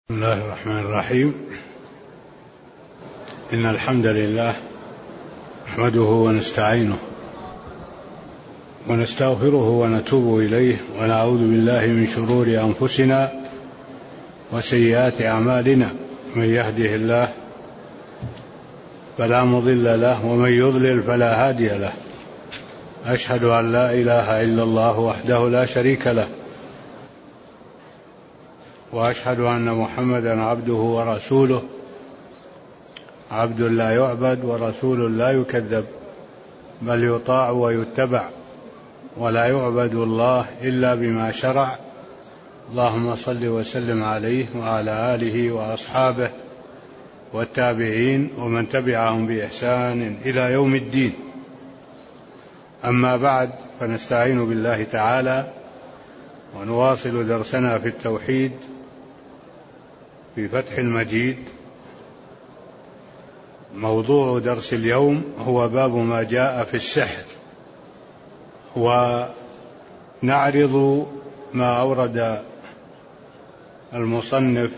بسم الله الرحمن الرحيم. إن الحمد لله نحمده ونستعينه ونستغفره ونتوب إليه ونعوذ بالله من شرور أنفسنا وسيئات أعمالنا، من يهده الله فلا مضل له ومن يضلل فلا هادي له. أشهد أن لا إله إلا الله وحده لا شريك له، وأشهد أن محمدا عبده ورسوله، عبد لا يعبد ورسول لا يكذب، بل يطاع ويتبع، ولا يعبد الله إلا بما شرع. اللهم صل وسلم عليه وعلى آله وأصحابه والتابعين ومن تبعهم بإحسان إلى يوم الدين. أما بعد، فنستعين بالله تعالى ونواصل درسنا في التوحيد في فتح المجيد. موضوع درس اليوم هو باب ما جاء في السحر، ونعرض ما أورد المصنف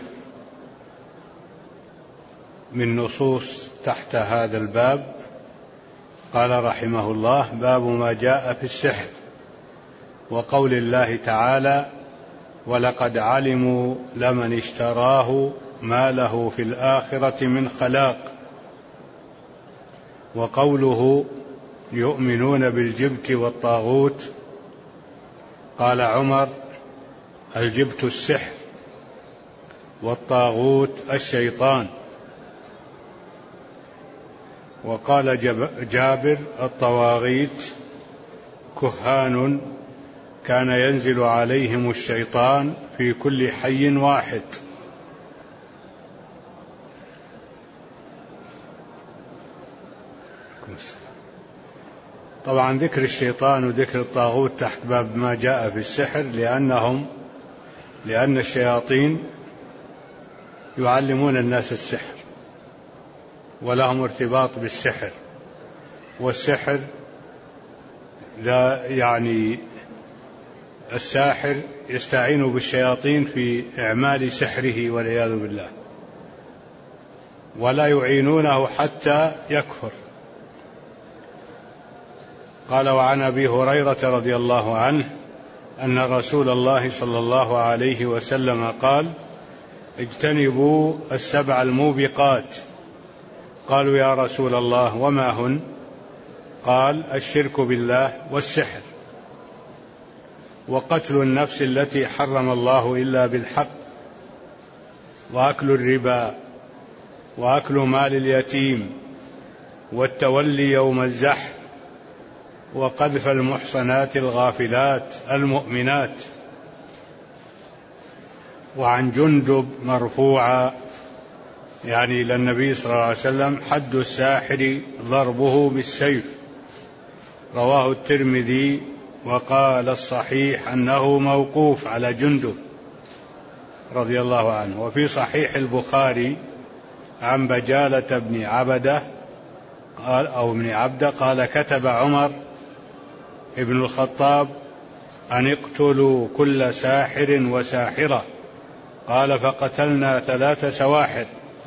من نصوص تحت هذا الباب. قال رحمه الله: باب ما جاء في السحر، وقول الله تعالى: ولقد علموا لمن اشتراه ما له في الآخرة من خلاق. وقوله: يؤمنون بالجبت والطاغوت. قال عمر: الجبت السحر، والطاغوت الشيطان. وقال جابر: الطواغيت كهان كان ينزل عليهم الشيطان في كل حي واحد. طبعا ذكر الشيطان وذكر الطاغوت تحت باب ما جاء في السحر لأن الشياطين يعلمون الناس السحر ولهم ارتباط بالسحر، والسحر لا يعني الساحر يستعين بالشياطين في إعمال سحره والعياذ بالله، ولا يعينونه حتى يكفر. قال: وعن أبي هريرة رضي الله عنه أن رسول الله صلى الله عليه وسلم قال: اجتنبوا السبع الموبقات. قالوا: يا رسول الله وما هن؟ قال: الشرك بالله، والسحر، وقتل النفس التي حرم الله إلا بالحق، وأكل الربا، وأكل مال اليتيم، والتولي يوم الزحف، وقذف المحصنات الغافلات المؤمنات. وعن جندب مرفوعا يعني إلى النبي صلى الله عليه وسلم: حد الساحر ضربه بالسيف. رواه الترمذي، وقال الصحيح أنه موقوف على جندب رضي الله عنه. وفي صحيح البخاري عن بجالة بن عبدة قال: كتب عمر ابن الخطاب أن اقتلوا كل ساحر وساحرة. قال: فقتلنا 3 سواحر.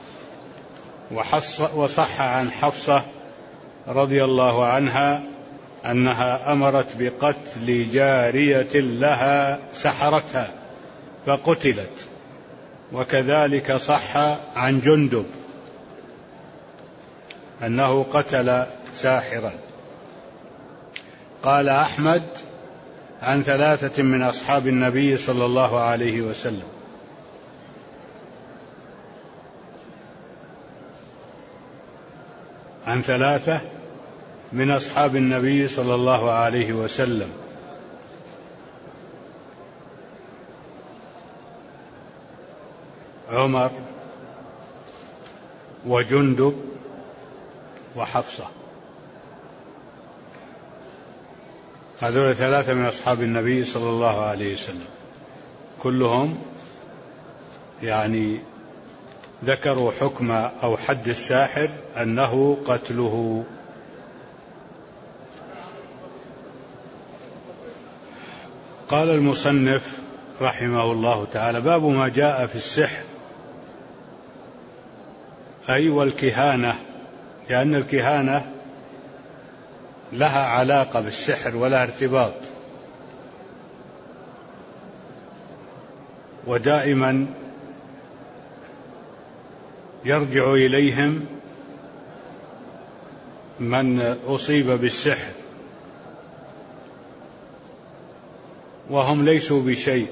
وصح عن حفصة رضي الله عنها أنها أمرت بقتل جارية لها سحرتها فقتلت. وكذلك صح عن جندب أنه قتل ساحرا. قال أحمد: عن 3 من أصحاب النبي صلى الله عليه وسلم. عن 3 من أصحاب النبي صلى الله عليه وسلم: عمر وجندب وحفصة. هذول 3 من أصحاب النبي صلى الله عليه وسلم، كلهم يعني ذكروا حكم أو حد الساحر أنه قتله. قال المصنف رحمه الله تعالى: باب ما جاء في السحر أي والكهانة، لأن الكهانة لها علاقة بالسحر ولها ارتباط، ودائما يرجع إليهم من أصيب بالسحر وهم ليسوا بشيء.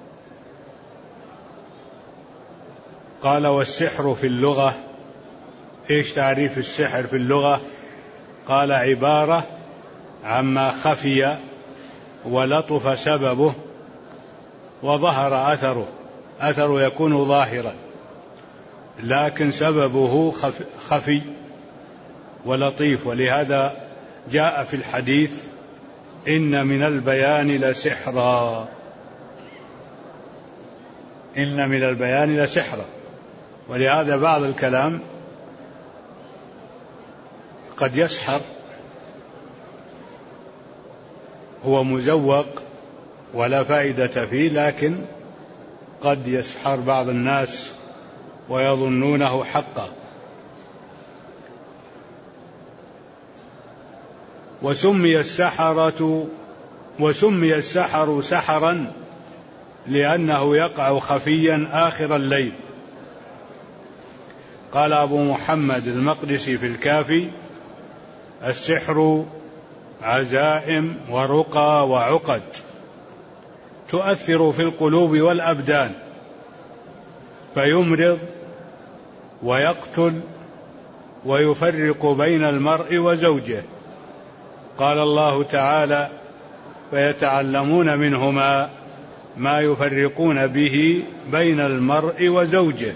قال والسحر في اللغة، إيش تعريف السحر في اللغة؟ قال عبارة عما خفي ولطف سببه وظهر أثره. أثره يكون ظاهرا لكن سببه خفي ولطيف. ولهذا جاء في الحديث إن من البيان لسحرا، إن من البيان لسحرا. ولهذا بعض الكلام قد يسحر، هو مزوق ولا فائدة فيه، لكن قد يسحر بعض الناس ويظنونه حقا. وسمي السحر سحرا لأنه يقع خفيا آخر الليل. قال أبو محمد المقدسي في الكافي: السحر عزائم ورقى وعقد تؤثر في القلوب والأبدان، فيمرض ويقتل ويفرق بين المرء وزوجه. قال الله تعالى: فيتعلمون منهما ما يفرقون به بين المرء وزوجه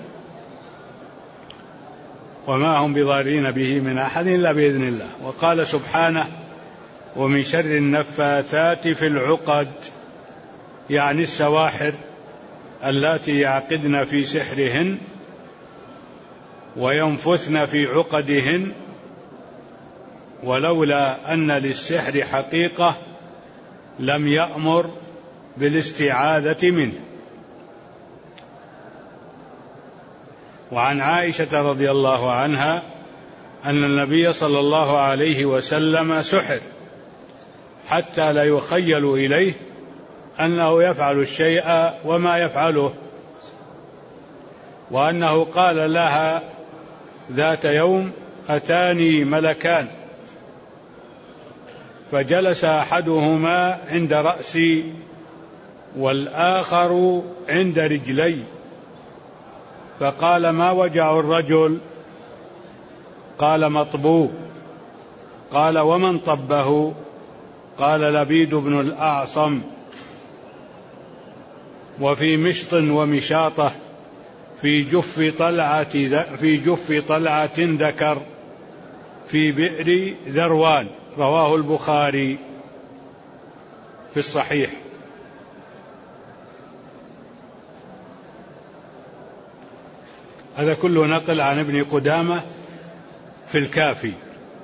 وما هم بضارين به من أحد إلا بإذن الله. وقال سبحانه: ومن شر النفاثات في العقد، يعني السواحر اللاتي يعقدن في سحرهن وينفثن في عقدهن، ولولا أن للسحر حقيقة لم يأمر بالاستعاذة منه. وعن عائشة رضي الله عنها أن النبي صلى الله عليه وسلم سحر حتى لا يخيل إليه أنه يفعل الشيء وما يفعله، وأنه قال لها ذات يوم: أتاني ملكان فجلس أحدهما عند رأسي والآخر عند رجلي، فقال: ما وجع الرجل؟ قال: مطبوب. قال: ومن طبه؟ قال: لبيد بن الأعصم. وفي مشط ومشاطة في جف طلعة ذكر في بئر ذروان. رواه البخاري في الصحيح. هذا كله نقل عن ابن قدامة في الكافي.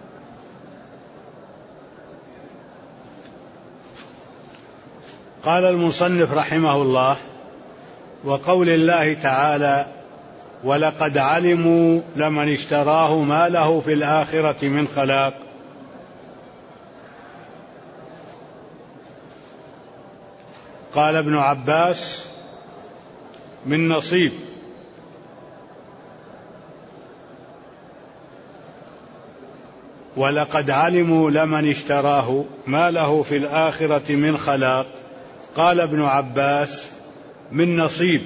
قال المصنف رحمه الله: وقول الله تعالى: ولقد علموا لمن اشتراه ما له في الآخرة من خلاق. قال ابن عباس: من نصيب. ولقد علموا لمن اشتراه ما له في الآخرة من خلاق. قال ابن عباس: من نصيب.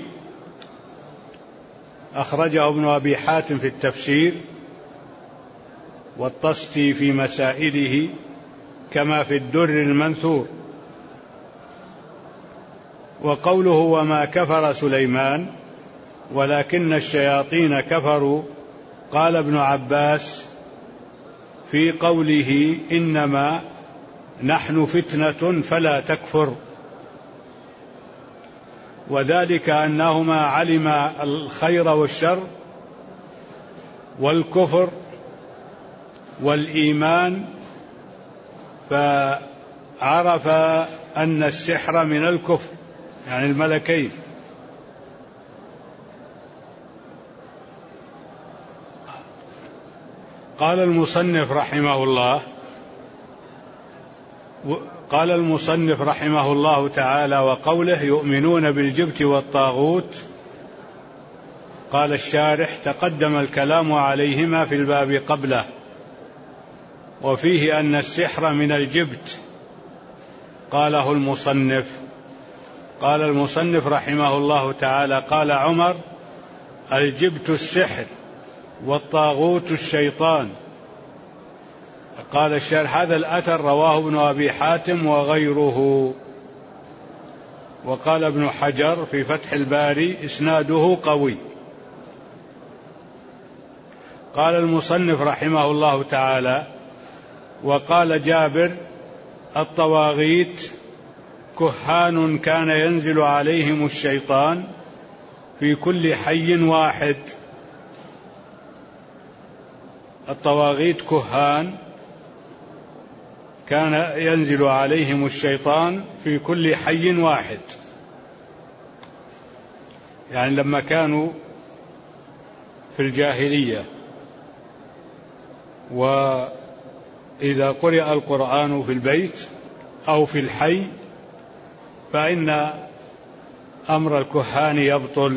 أخرجه ابن أبي حاتم في التفسير والطستي في مسائله كما في الدر المنثور. وقوله: وما كفر سليمان ولكن الشياطين كفروا. قال ابن عباس في قوله: إنما نحن فتنة فلا تكفر، وذلك أنهما علما الخير والشر والكفر والإيمان، فعرف أن السحر من الكفر، يعني الملكين. قال المصنف رحمه الله تعالى: وقوله يؤمنون بالجبت والطاغوت، قال الشارح: تقدم الكلام عليهما في الباب قبله، وفيه أن السحر من الجبت. قاله المصنف. قال المصنف رحمه الله تعالى: قال عمر: الجبت السحر والطاغوت الشيطان. قال الشارح: هذا الأثر رواه ابن أبي حاتم وغيره. وقال ابن حجر في فتح الباري: إسناده قوي. قال المصنف رحمه الله تعالى: وقال جابر: الطواغيت كهان كان ينزل عليهم الشيطان في كل حي واحد. الطواغيت كهان كان ينزل عليهم الشيطان في كل حي واحد، يعني لما كانوا في الجاهلية وإذا قرئ القرآن في البيت أو في الحي فإن أمر الكهان يبطل.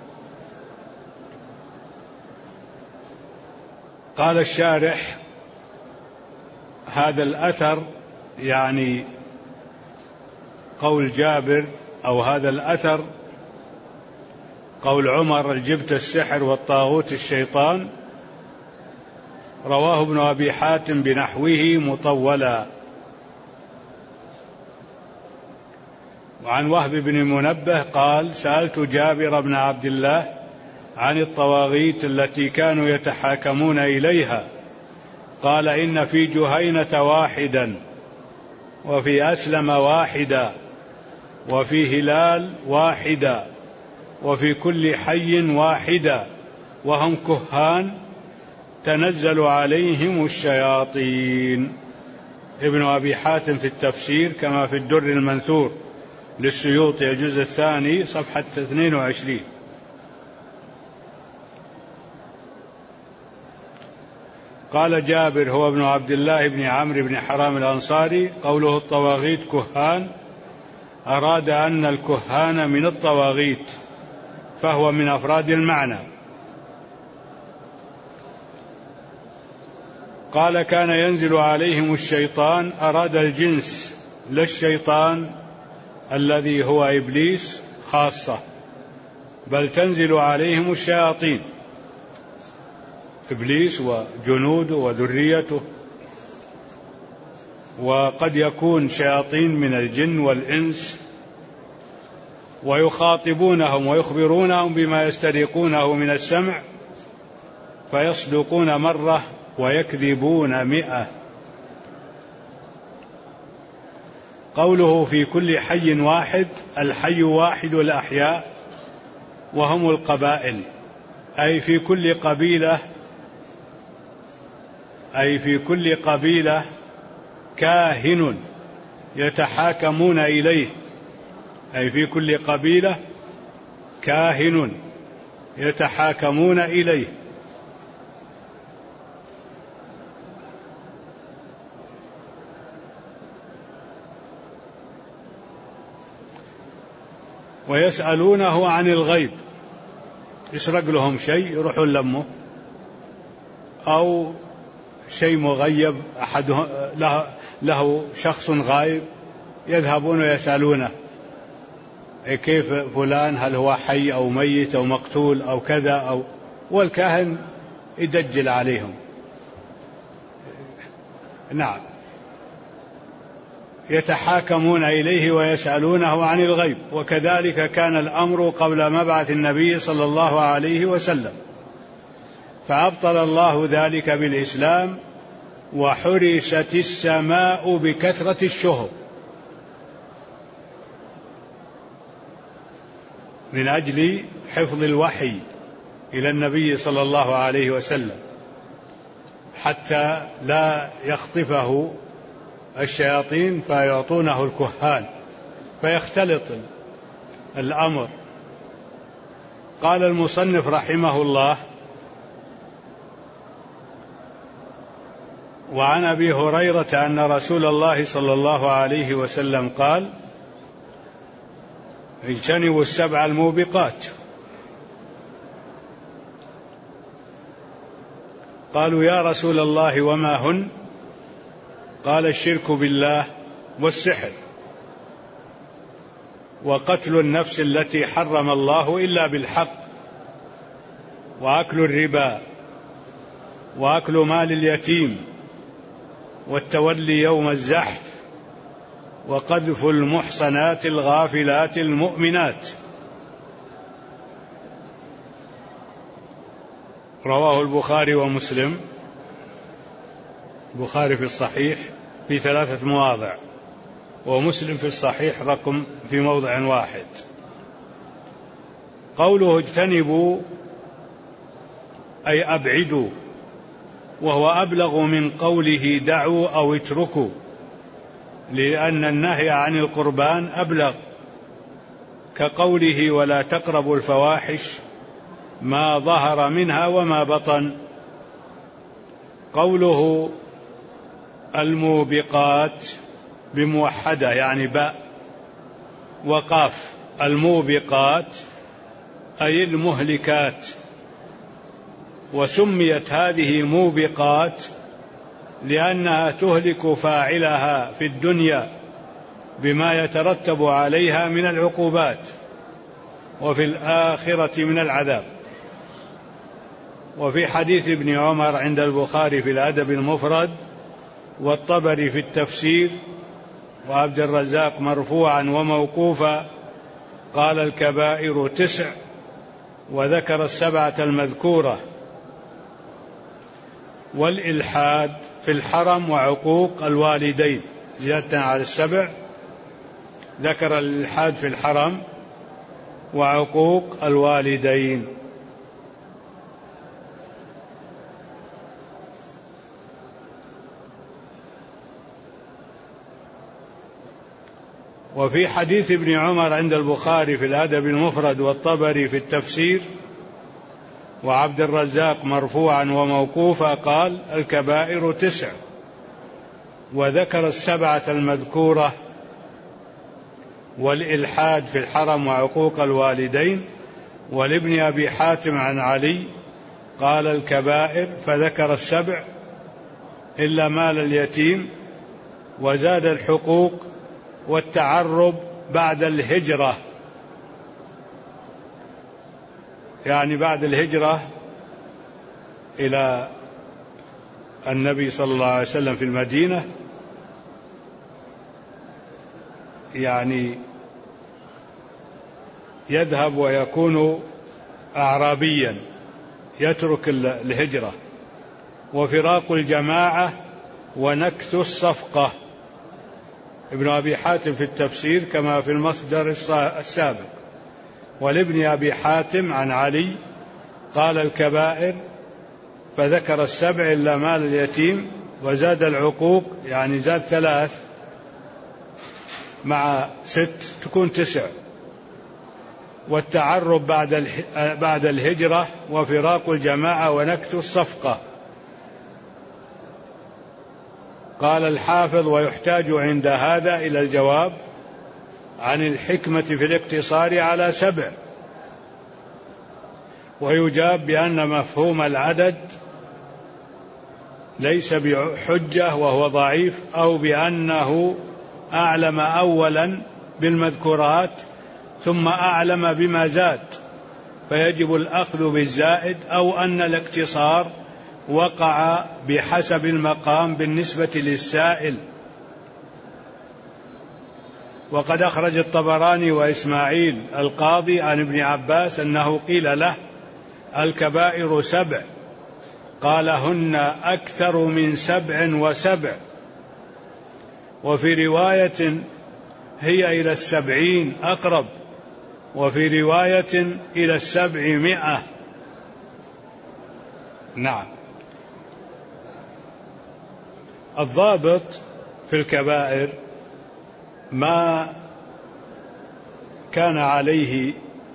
قال الشارح: هذا الأثر يعني قول جابر، أو هذا الأثر قول عمر: الجبت السحر والطاغوت الشيطان، رواه ابن أبي حاتم بنحوه مطولا. وعن وهب بن منبه قال: سألت جابر بن عبد الله عن الطواغيت التي كانوا يتحاكمون إليها، قال: إن في جهينة واحدا، وفي أسلم واحدا، وفي هلال واحدا، وفي كل حي واحدا، وهم كهان تنزل عليهم الشياطين. ابن أبي حاتم في التفسير كما في الدر المنثور للسيوطي الجزء الثاني صفحة 22. قال جابر هو ابن عبد الله بن عمرو بن حرام الأنصاري: قوله الطواغيت كهان أراد أن الكهان من الطواغيت، فهو من أفراد المعنى. قال: كان ينزل عليهم الشيطان، أراد الجنس لا الشيطان الذي هو إبليس خاصة، بل تنزل عليهم الشياطين، إبليس وجنوده وذريته، وقد يكون شياطين من الجن والإنس، ويخاطبونهم ويخبرونهم بما يسترقونه من السمع، فيصدقون مرة ويكذبون 100. قوله في كل حي واحد، الحي واحد الأحياء وهم القبائل، أي في كل قبيلة كاهن يتحاكمون إليه، أي في كل قبيلة كاهن يتحاكمون إليه. ويسألونه عن الغيب، يسرق لهم شيء يروحون لمه، أو شيء مغيب أحد له شخص غائب يذهبون ويسألونه: كيف فلان، هل هو حي أو ميت أو مقتول أو كذا، والكاهن يدجل عليهم. نعم، يتحاكمون إليه ويسألونه عن الغيب. وكذلك كان الأمر قبل مبعث النبي صلى الله عليه وسلم، فأبطل الله ذلك بالإسلام، وحرست السماء بكثرة الشهب من أجل حفظ الوحي إلى النبي صلى الله عليه وسلم، حتى لا يخطفه الشياطين فيعطونه الكهان فيختلط الأمر. قال المصنف رحمه الله: وعن أبي هريرة أن رسول الله صلى الله عليه وسلم قال: اجتنبوا السبع الموبقات. قالوا: يا رسول الله وما هن؟ قال: الشرك بالله، والسحر، وقتل النفس التي حرم الله إلا بالحق، وأكل الربا، وأكل مال اليتيم، والتولي يوم الزحف، وقذف المحصنات الغافلات المؤمنات. رواه البخاري ومسلم. البخاري في الصحيح في 3 مواضع، ومسلم في الصحيح رقم في موضع واحد. قوله اجتنبوا أي أبعدوا، وهو أبلغ من قوله دعوا أو اتركوا، لأن النهي عن القربان أبلغ، كقوله ولا تقربوا الفواحش ما ظهر منها وما بطن. قوله الموبقات بموحدة يعني باء وقاف، الموبقات أي المهلكات، وسميت هذه موبقات لأنها تهلك فاعلها في الدنيا بما يترتب عليها من العقوبات، وفي الآخرة من العذاب. وفي حديث ابن عمر عند البخاري في الأدب المفرد، والطبري في التفسير، وعبد الرزاق مرفوعا وموقوفا، قال: الكبائر 9، وذكر 7 المذكورة. والإلحاد في الحرم وعقوق الوالدين زيادة على 7، ذكر الإلحاد في الحرم وعقوق الوالدين. وفي حديث ابن عمر عند البخاري في الأدب المفرد، والطبري في التفسير، وعبد الرزاق مرفوعا وموقوفا، قال: الكبائر 9، وذكر 7 المذكورة. والإلحاد في الحرم وعقوق الوالدين. ولابن أبي حاتم عن علي قال: الكبائر، فذكر 7 إلا مال اليتيم، وزاد الحقوق والتعرب بعد الهجرة، يعني بعد الهجرة إلى النبي صلى الله عليه وسلم في المدينة، يعني يذهب ويكون أعرابيا يترك الهجرة، وفراق الجماعة، ونكث الصفقة. ابن أبي حاتم في التفسير كما في المصدر السابق. ولابن أبي حاتم عن علي قال: الكبائر، فذكر 7 إلا مال اليتيم، وزاد العقوق، يعني زاد 3 مع 6 تكون 9، والتعرب بعد الهجرة، وفراق الجماعة، ونكث الصفقة. قال الحافظ: ويحتاج عند هذا إلى الجواب عن الحكمة في الاقتصار على 7، ويجاب بأن مفهوم العدد ليس بحجة وهو ضعيف، أو بأنه أعلم أولا بالمذكورات ثم أعلم بما زاد فيجب الأخذ بالزائد، أو أن الاقتصار وقع بحسب المقام بالنسبة للسائل. وقد أخرج الطبراني وإسماعيل القاضي عن ابن عباس أنه قيل له: الكبائر 7، قال: هن أكثر من 7 و7. وفي رواية: هي إلى 70 أقرب، وفي رواية: إلى 700. نعم. الضابط في الكبائر ما كان عليه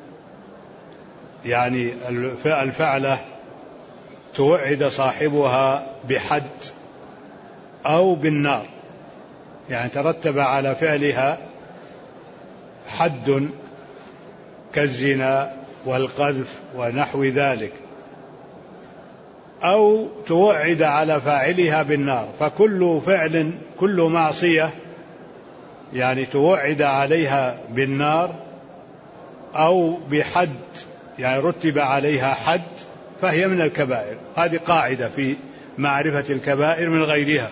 يعني الفعلة توعد صاحبها بحد أو بالنار، يعني ترتب على فعلها حد كالزنا والقذف ونحو ذلك، أو توعد على فاعلها بالنار. فكل فعل، كل معصية يعني توعد عليها بالنار أو بحد، يعني رتب عليها حد، فهي من الكبائر. هذه قاعدة في معرفة الكبائر من غيرها.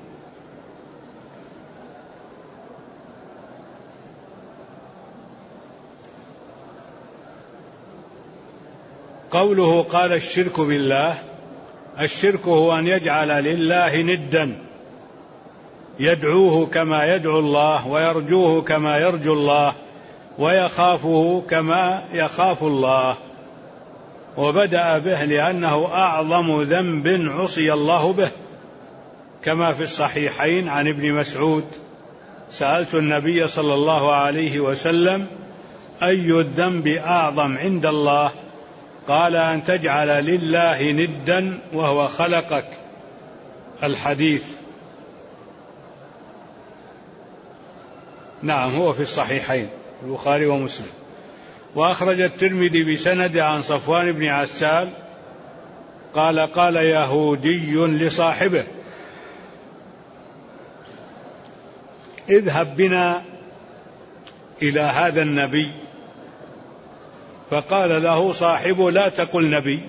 قوله قال الشرك بالله، الشرك هو أن يجعل لله ندا يدعوه كما يدعو الله، ويرجوه كما يرجو الله، ويخافه كما يخاف الله. وبدأ به لأنه أعظم ذنب عصي الله به، كما في الصحيحين عن ابن مسعود: سألت النبي صلى الله عليه وسلم: أي الذنب أعظم عند الله؟ قال: أن تجعل لله ندا وهو خلقك. الحديث نعم هو في الصحيحين البخاري ومسلم. وأخرج الترمذي بسند عن صفوان بن عسال قال: قال يهودي لصاحبه: اذهب بنا إلى هذا النبي. فقال له صاحبه: لا تقل نبي،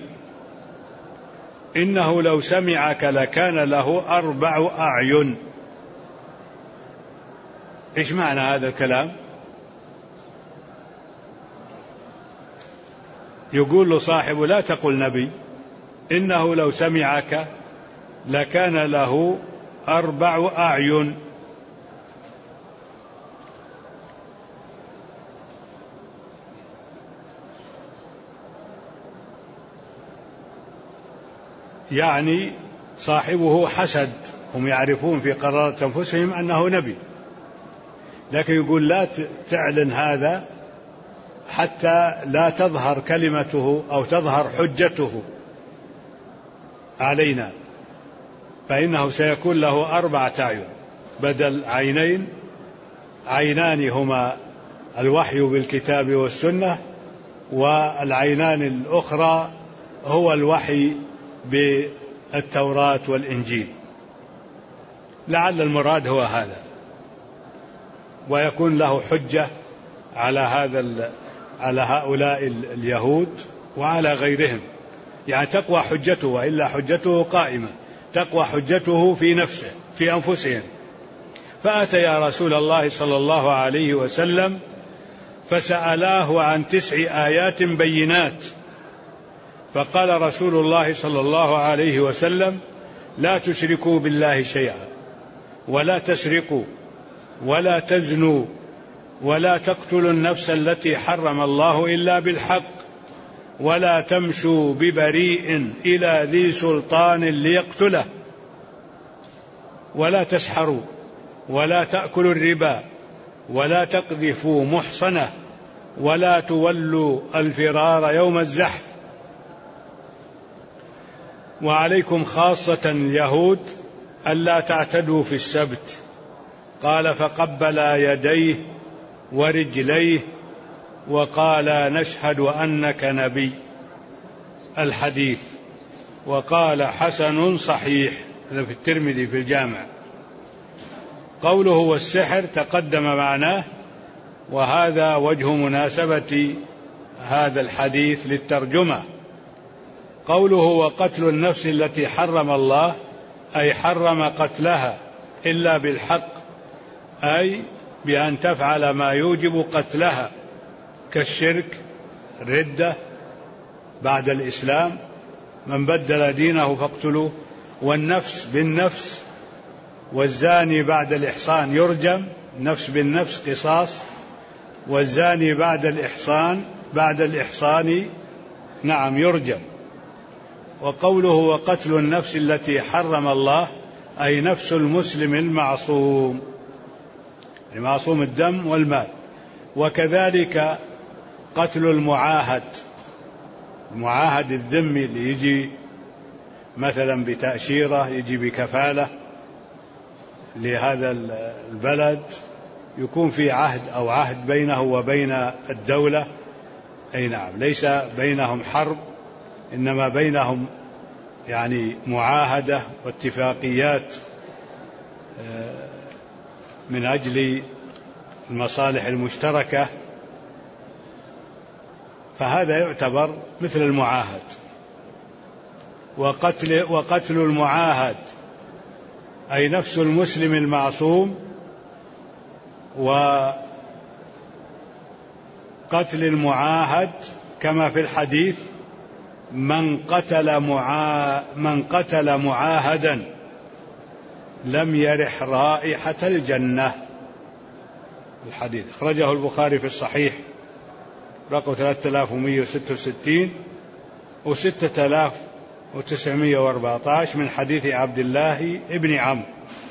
إنه لو سمعك لكان له 4 أعين. إيش معنى هذا الكلام؟ يقول له صاحبه: لا تقل نبي، إنه لو سمعك لكان له 4 أعين. يعني صاحبه حسد، هم يعرفون في قرارة أنفسهم أنه نبي، لكن يقول لا تعلن هذا حتى لا تظهر كلمته أو تظهر حجته علينا، فإنه سيكون له 4 أعين بدل عينين. عينان هما الوحي بالكتاب والسنة، والعينان الأخرى هو الوحي بالتوراة والإنجيل. لعل المراد هو هذا، ويكون له حجة على هؤلاء اليهود وعلى غيرهم، يعني تقوى حجته، وإلا حجته قائمة، تقوى حجته في نفسه في أنفسهم. فأتى يا رسول الله صلى الله عليه وسلم فسألاه عن 9 آيات بينات، فقال رسول الله صلى الله عليه وسلم: لا تشركوا بالله شيئا، ولا تسرقوا، ولا تزنوا، ولا تقتلوا النفس التي حرم الله إلا بالحق، ولا تمشوا ببريء إلى ذي سلطان ليقتله، ولا تسحروا، ولا تأكلوا الربا، ولا تقذفوا محصنة، ولا تولوا الفرار يوم الزحف، وعليكم خاصة اليهود ألا تعتدوا في السبت. قال: فقبل يديه ورجليه وقال: نشهد أنك نبي. الحديث. وقال: حسن صحيح. هذا في الترمذي في الجامع. قوله والسحر تقدم معناه، وهذا وجه مناسبة هذا الحديث للترجمة. قوله وقتل النفس التي حرم الله، أي حرم قتلها إلا بالحق، أي بأن تفعل ما يوجب قتلها كالشرك، الردة بعد الإسلام، من بدل دينه فاقتلوه، والنفس بالنفس، والزاني بعد الإحصان يرجم، نفس بالنفس قصاص، والزاني بعد الإحصان نعم يرجم. وقوله وقتل النفس التي حرم الله، أي نفس المسلم المعصوم، معصوم الدم والمال. وكذلك قتل المعاهد الذمي اللي يجي مثلا بتأشيرة، يجي بكفالة، لهذا البلد يكون في عهد أو عهد بينه وبين الدولة. أي نعم، ليس بينهم حرب، إنما بينهم يعني معاهدة واتفاقيات من أجل المصالح المشتركة، فهذا يعتبر مثل المعاهد. وقتل المعاهد أي نفس المسلم المعصوم، وقتل المعاهد كما في الحديث: من قتل معاهدا لم يرح رائحة الجنة. الحديث أخرجه البخاري في الصحيح رقم 3166 و6914 من حديث عبد الله ابن عمرو: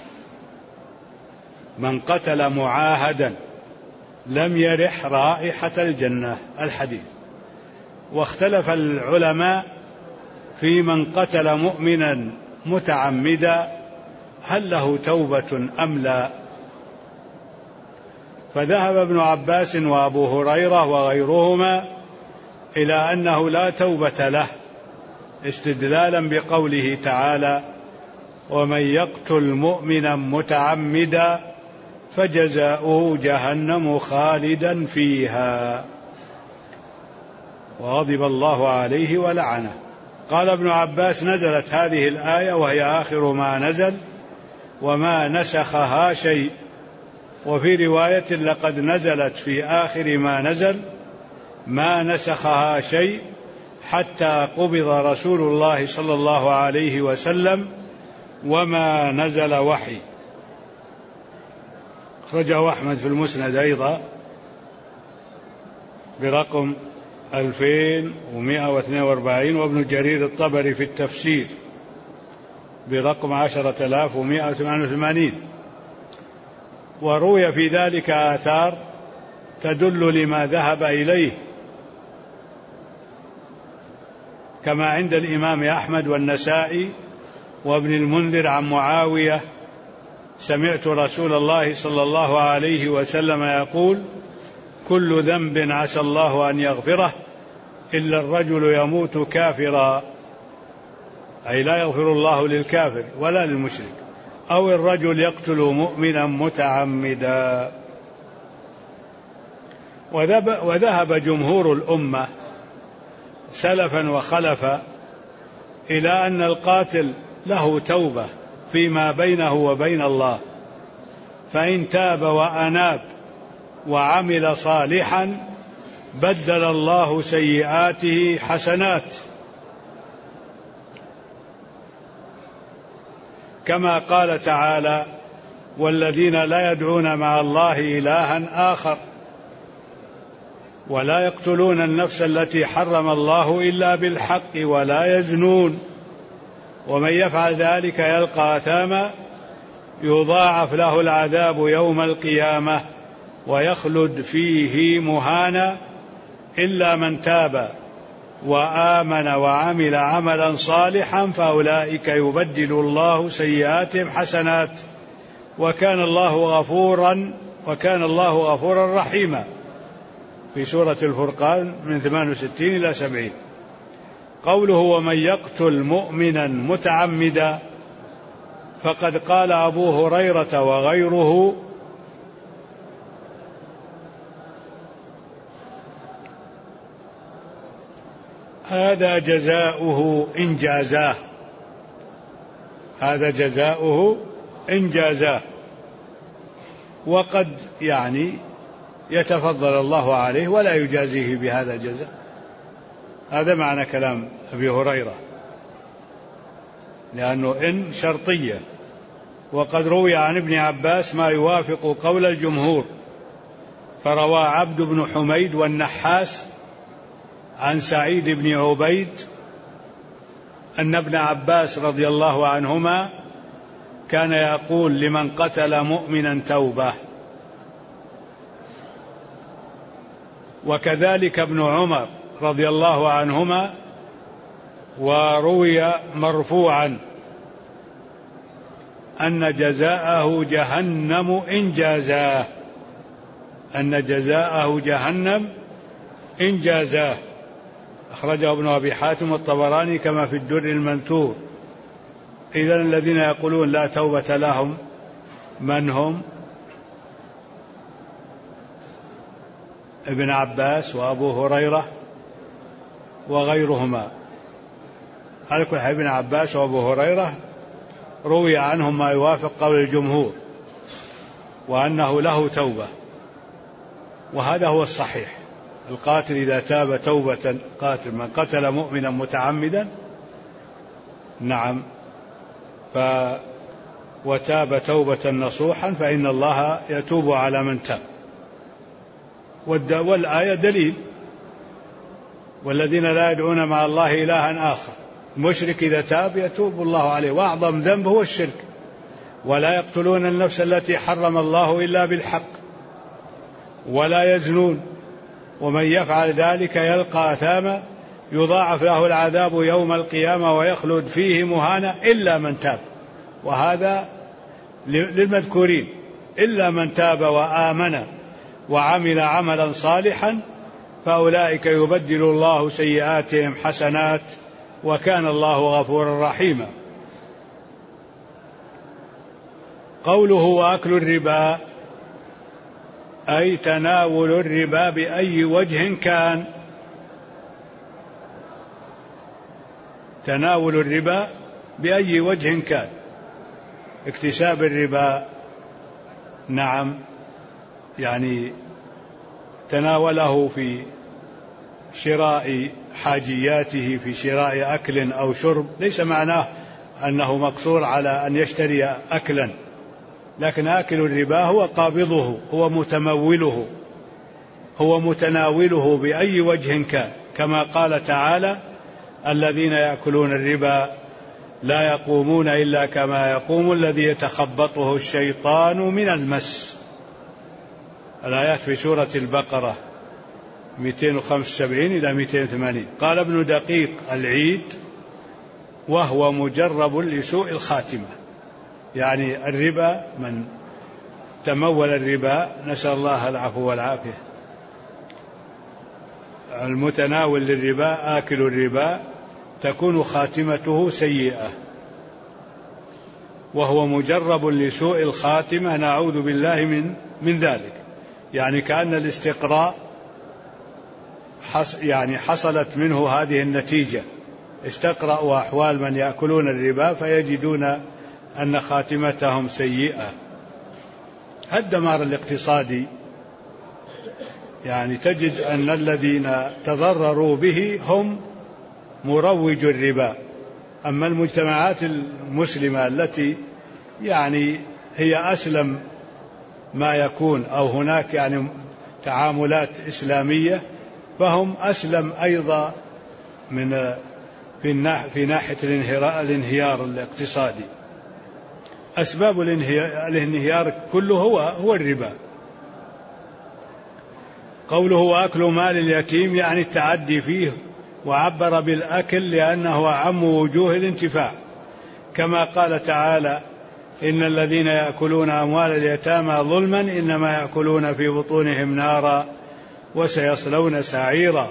من قتل معاهدا لم يرح رائحة الجنة. الحديث. واختلف العلماء في من قتل مؤمنا متعمدا هل له توبة أم لا، فذهب ابن عباس وأبو هريرة وغيرهما إلى أنه لا توبة له، استدلالا بقوله تعالى: ومن يقتل مؤمنا متعمدا فجزاؤه جهنم خالدا فيها وغضب الله عليه ولعنه. قال ابن عباس: نزلت هذه الآية وهي آخر ما نزل وما نسخها شيء. وفي رواية: لقد نزلت في آخر ما نزل ما نسخها شيء حتى قبض رسول الله صلى الله عليه وسلم وما نزل وحي. أخرجه أحمد في المسند أيضا برقم 2142، وابن جرير الطبري في التفسير برقم 10188. وروي في ذلك آثار تدل لما ذهب إليه، كما عند الإمام أحمد والنسائي وابن المنذر عن معاوية: سمعت رسول الله صلى الله عليه وسلم يقول: كل ذنب عسى الله أن يغفره إلا الرجل يموت كافرا، أي لا يغفر الله للكافر ولا للمشرك، أو الرجل يقتل مؤمنا متعمدا. وذهب جمهور الأمة سلفا وخلفا إلى أن القاتل له توبة فيما بينه وبين الله، فإن تاب وأناب وعمل صالحا بدل الله سيئاته حسنات، كما قال تعالى: والذين لا يدعون مع الله إلها آخر ولا يقتلون النفس التي حرم الله إلا بالحق ولا يزنون ومن يفعل ذلك يلقى أثاما يضاعف له العذاب يوم القيامة ويخلد فيه مهانا إلا من تاب وآمن وعمل عملا صالحا فأولئك يبدل الله سيئاتهم حسنات وكان الله غفورا رحيما، في سورة الفرقان من 68 إلى 70. قوله: ومن يقتل مؤمنا متعمدا، فقد قال أبو هريرة وغيره: هذا جزاؤه إن جازاه، هذا جزاؤه إن جازاه. وقد يتفضل الله عليه ولا يجازيه بهذا الجزاء. هذا معنى كلام أبي هريرة، لأنه إن شرطية. وقد روي عن ابن عباس ما يوافق قول الجمهور، فروى عبد بن حميد والنحاس عن سعيد بن عبيد أن ابن عباس رضي الله عنهما كان يقول: لمن قتل مؤمنا توبة. وكذلك ابن عمر رضي الله عنهما، وروي مرفوعا أن جزاءه جهنم إن جازاه، أن جزاءه جهنم إن جازاه. أخرجه ابن أبي حاتم والطبراني كما في الدر المنثور. إذن الذين يقولون لا توبة لهم من هم؟ ابن عباس وأبو هريرة وغيرهما. على كل حال ابن عباس وأبو هريرة روي عنهم ما يوافق قول الجمهور، وأنه له توبة، وهذا هو الصحيح. القاتل إذا تاب توبة، قاتل من قتل مؤمنا متعمدا، نعم، وتاب توبة نصوحا فإن الله يتوب على من تاب. والآية دليل: والذين لا يدعون مع الله إلها آخر. المشرك إذا تاب يتوب الله عليه، وأعظم ذنب هو الشرك. ولا يقتلون النفس التي حرم الله إلا بالحق ولا يزنون ومن يفعل ذلك يلقى أثاما يضاعف له العذاب يوم القيامة ويخلد فيه مهانا إلا من تاب. وهذا للمذكورين: إلا من تاب وآمن وعمل عملا صالحا فأولئك يبدل الله سيئاتهم حسنات وكان الله غفورا رحيما. قوله وأكل الربا أي تناول الربا بأي وجه كان، تناول الربا بأي وجه كان، اكتساب الربا، نعم، يعني تناوله في شراء حاجياته، في شراء أكل أو شرب، ليس معناه أنه مقصور على أن يشتري أكلا، لكن آكل الربا هو قابضه، هو متموله، هو متناوله بأي وجه كان، كما قال تعالى: الذين يأكلون الربا لا يقومون إلا كما يقوم الذي يتخبطه الشيطان من المس. الآيات في سورة البقرة 275 إلى 280. قال ابن دقيق العيد: وهو مجرب لسوء الخاتمة، يعني الربا، من تمول الربا، نسأل الله العفو والعافية، المتناول للربا آكل الربا تكون خاتمته سيئة، وهو مجرب لسوء الخاتمة، نعوذ بالله من ذلك. يعني كأن الاستقراء يعني حصلت منه هذه النتيجة، استقرأوا أحوال من يأكلون الربا فيجدون أن خاتمتهم سيئة. الدمار الاقتصادي، يعني تجد أن الذين تضرروا به هم مروج الربا. أما المجتمعات المسلمة التي يعني هي أسلم ما يكون، أو هناك يعني تعاملات إسلامية، فهم أسلم أيضا في ناحية الانهيار الاقتصادي. أسباب الانهيار كله هو الربا. قوله وأكل مال اليتيم يعني التعدي فيه، وعبر بالأكل لأنه أعم وجوه الانتفاع، كما قال تعالى: إن الذين يأكلون أموال اليتامى ظلما إنما يأكلون في بطونهم نارا وسيصلون سعيرا.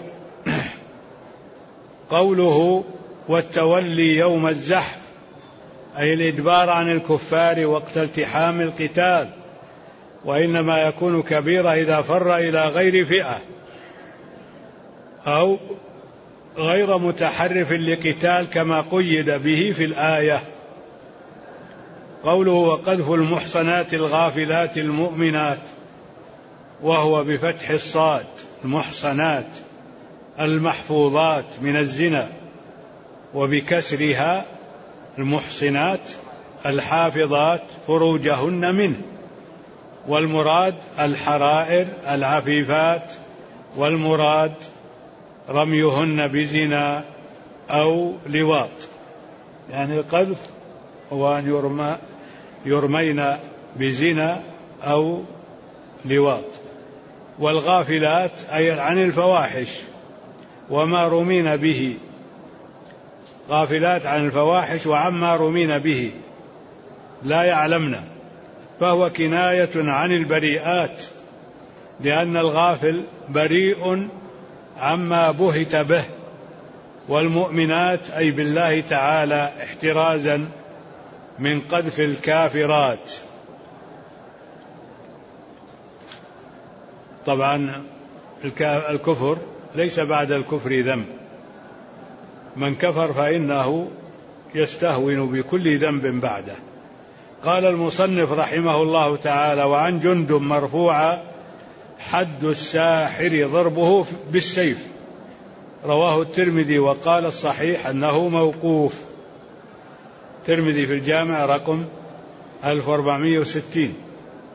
قوله والتولي يوم الزحف أي الإدبار عن الكفار وقت التحام القتال، وإنما يكون كبيرة إذا فر إلى غير فئة أو غير متحرف لقتال كما قيد به في الآية. قوله وقذف المحصنات الغافلات المؤمنات، وهو بفتح الصاد، المحصنات المحفوظات من الزنا، وبكسرها المحصنات الحافظات فروجهن منه، والمراد الحرائر العفيفات، والمراد رميهن بزنا أو لواط. يعني القذف هو أن يرمين بزنا أو لواط. والغافلات أي عن الفواحش وما رمين به، غافلات عن الفواحش وعما رمين به، لا يعلمن، فهو كناية عن البريئات، لأن الغافل بريء عما بهت به، والمؤمنات أي بالله تعالى احترازا من قذف الكافرات. طبعا الكفر ليس بعد الكفر ذنب، من كفر فإنه يستهون بكل ذنب بعده. قال المصنف رحمه الله تعالى: وعن جندب مرفوعا: حد الساحر ضربه بالسيف. رواه الترمذي، وقال الصحيح أنه موقوف. الترمذي في الجامع رقم 1460.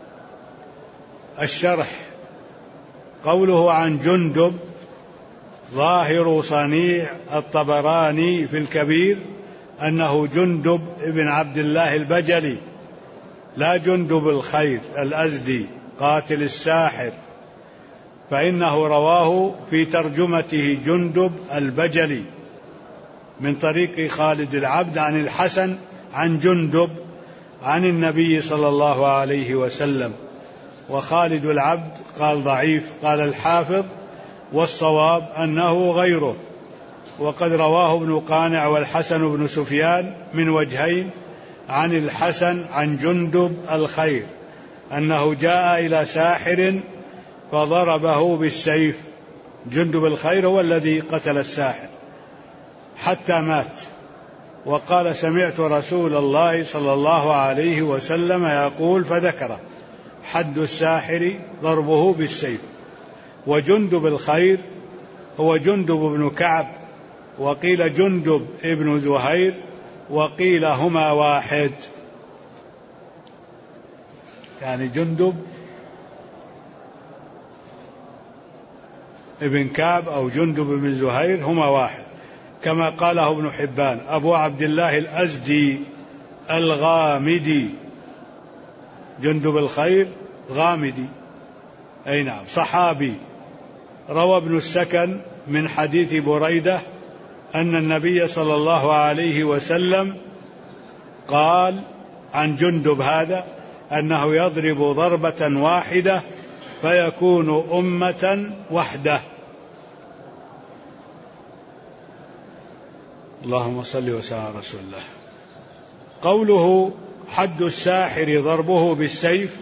الشرح: قوله عن جندب ظاهر صنيع الطبراني في الكبير أنه جندب ابن عبد الله البجلي، لا جندب الخير الأزدي قاتل الساحر، فإنه رواه في ترجمته جندب البجلي من طريق خالد العبد عن الحسن عن جندب عن النبي صلى الله عليه وسلم. وخالد العبد قال ضعيف. قال الحافظ: والصواب أنه غيره. وقد رواه ابن قانع والحسن بن سفيان من وجهين عن الحسن عن جندب الخير أنه جاء إلى ساحر فضربه بالسيف. جندب الخير هو الذي قتل الساحر حتى مات، وقال: سمعت رسول الله صلى الله عليه وسلم يقول، فذكره: حد الساحر ضربه بالسيف. وجندب الخير هو جندب بن كعب، وقيل جندب ابن زهير، وقيل هما واحد، يعني جندب ابن كعب أو جندب ابن زهير هما واحد، كما قاله ابن حبان. أبو عبد الله الأزدي الغامدي، جندب الخير غامدي، أي نعم، صحابي. روى ابن السكن من حديث بريدة أن النبي صلى الله عليه وسلم قال عن جندب هذا أنه يضرب ضربة واحدة فيكون أمة وحده. اللهم صل وسلم على رسول الله. قوله حد الساحر ضربه بالسيف،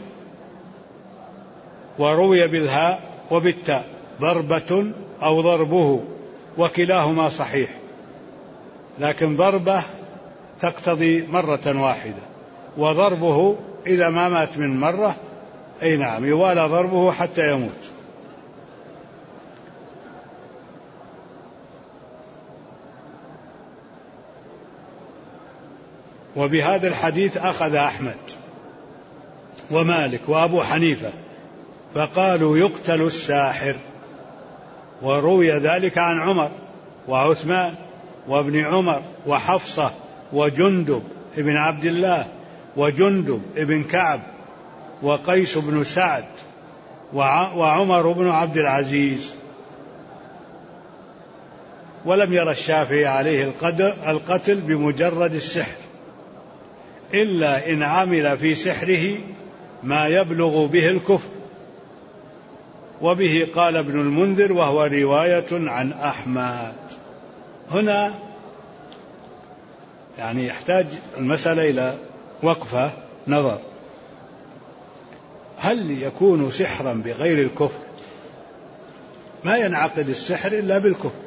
وروي بالهاء وبالتاء ضربة أو ضربه، وكلاهما صحيح، لكن ضربة تقتضي مرة واحدة، وضربه إذا ما مات من مرة أي نعم يوالى ضربه حتى يموت. وبهذا الحديث أخذ أحمد ومالك وأبو حنيفة، فقالوا يقتل الساحر. وروي ذلك عن عمر وعثمان وابن عمر وحفصة وجندب ابن عبد الله وجندب ابن كعب وقيس بن سعد وعمر بن عبد العزيز. ولم ير الشافعي عليه القتل بمجرد السحر، إلا إن عمل في سحره ما يبلغ به الكفر، وبه قال ابن المنذر وهو رواية عن أحمد. هنا يعني يحتاج المسألة إلى وقفة نظر: هل يكون سحرا بغير الكفر؟ ما ينعقد السحر إلا بالكفر،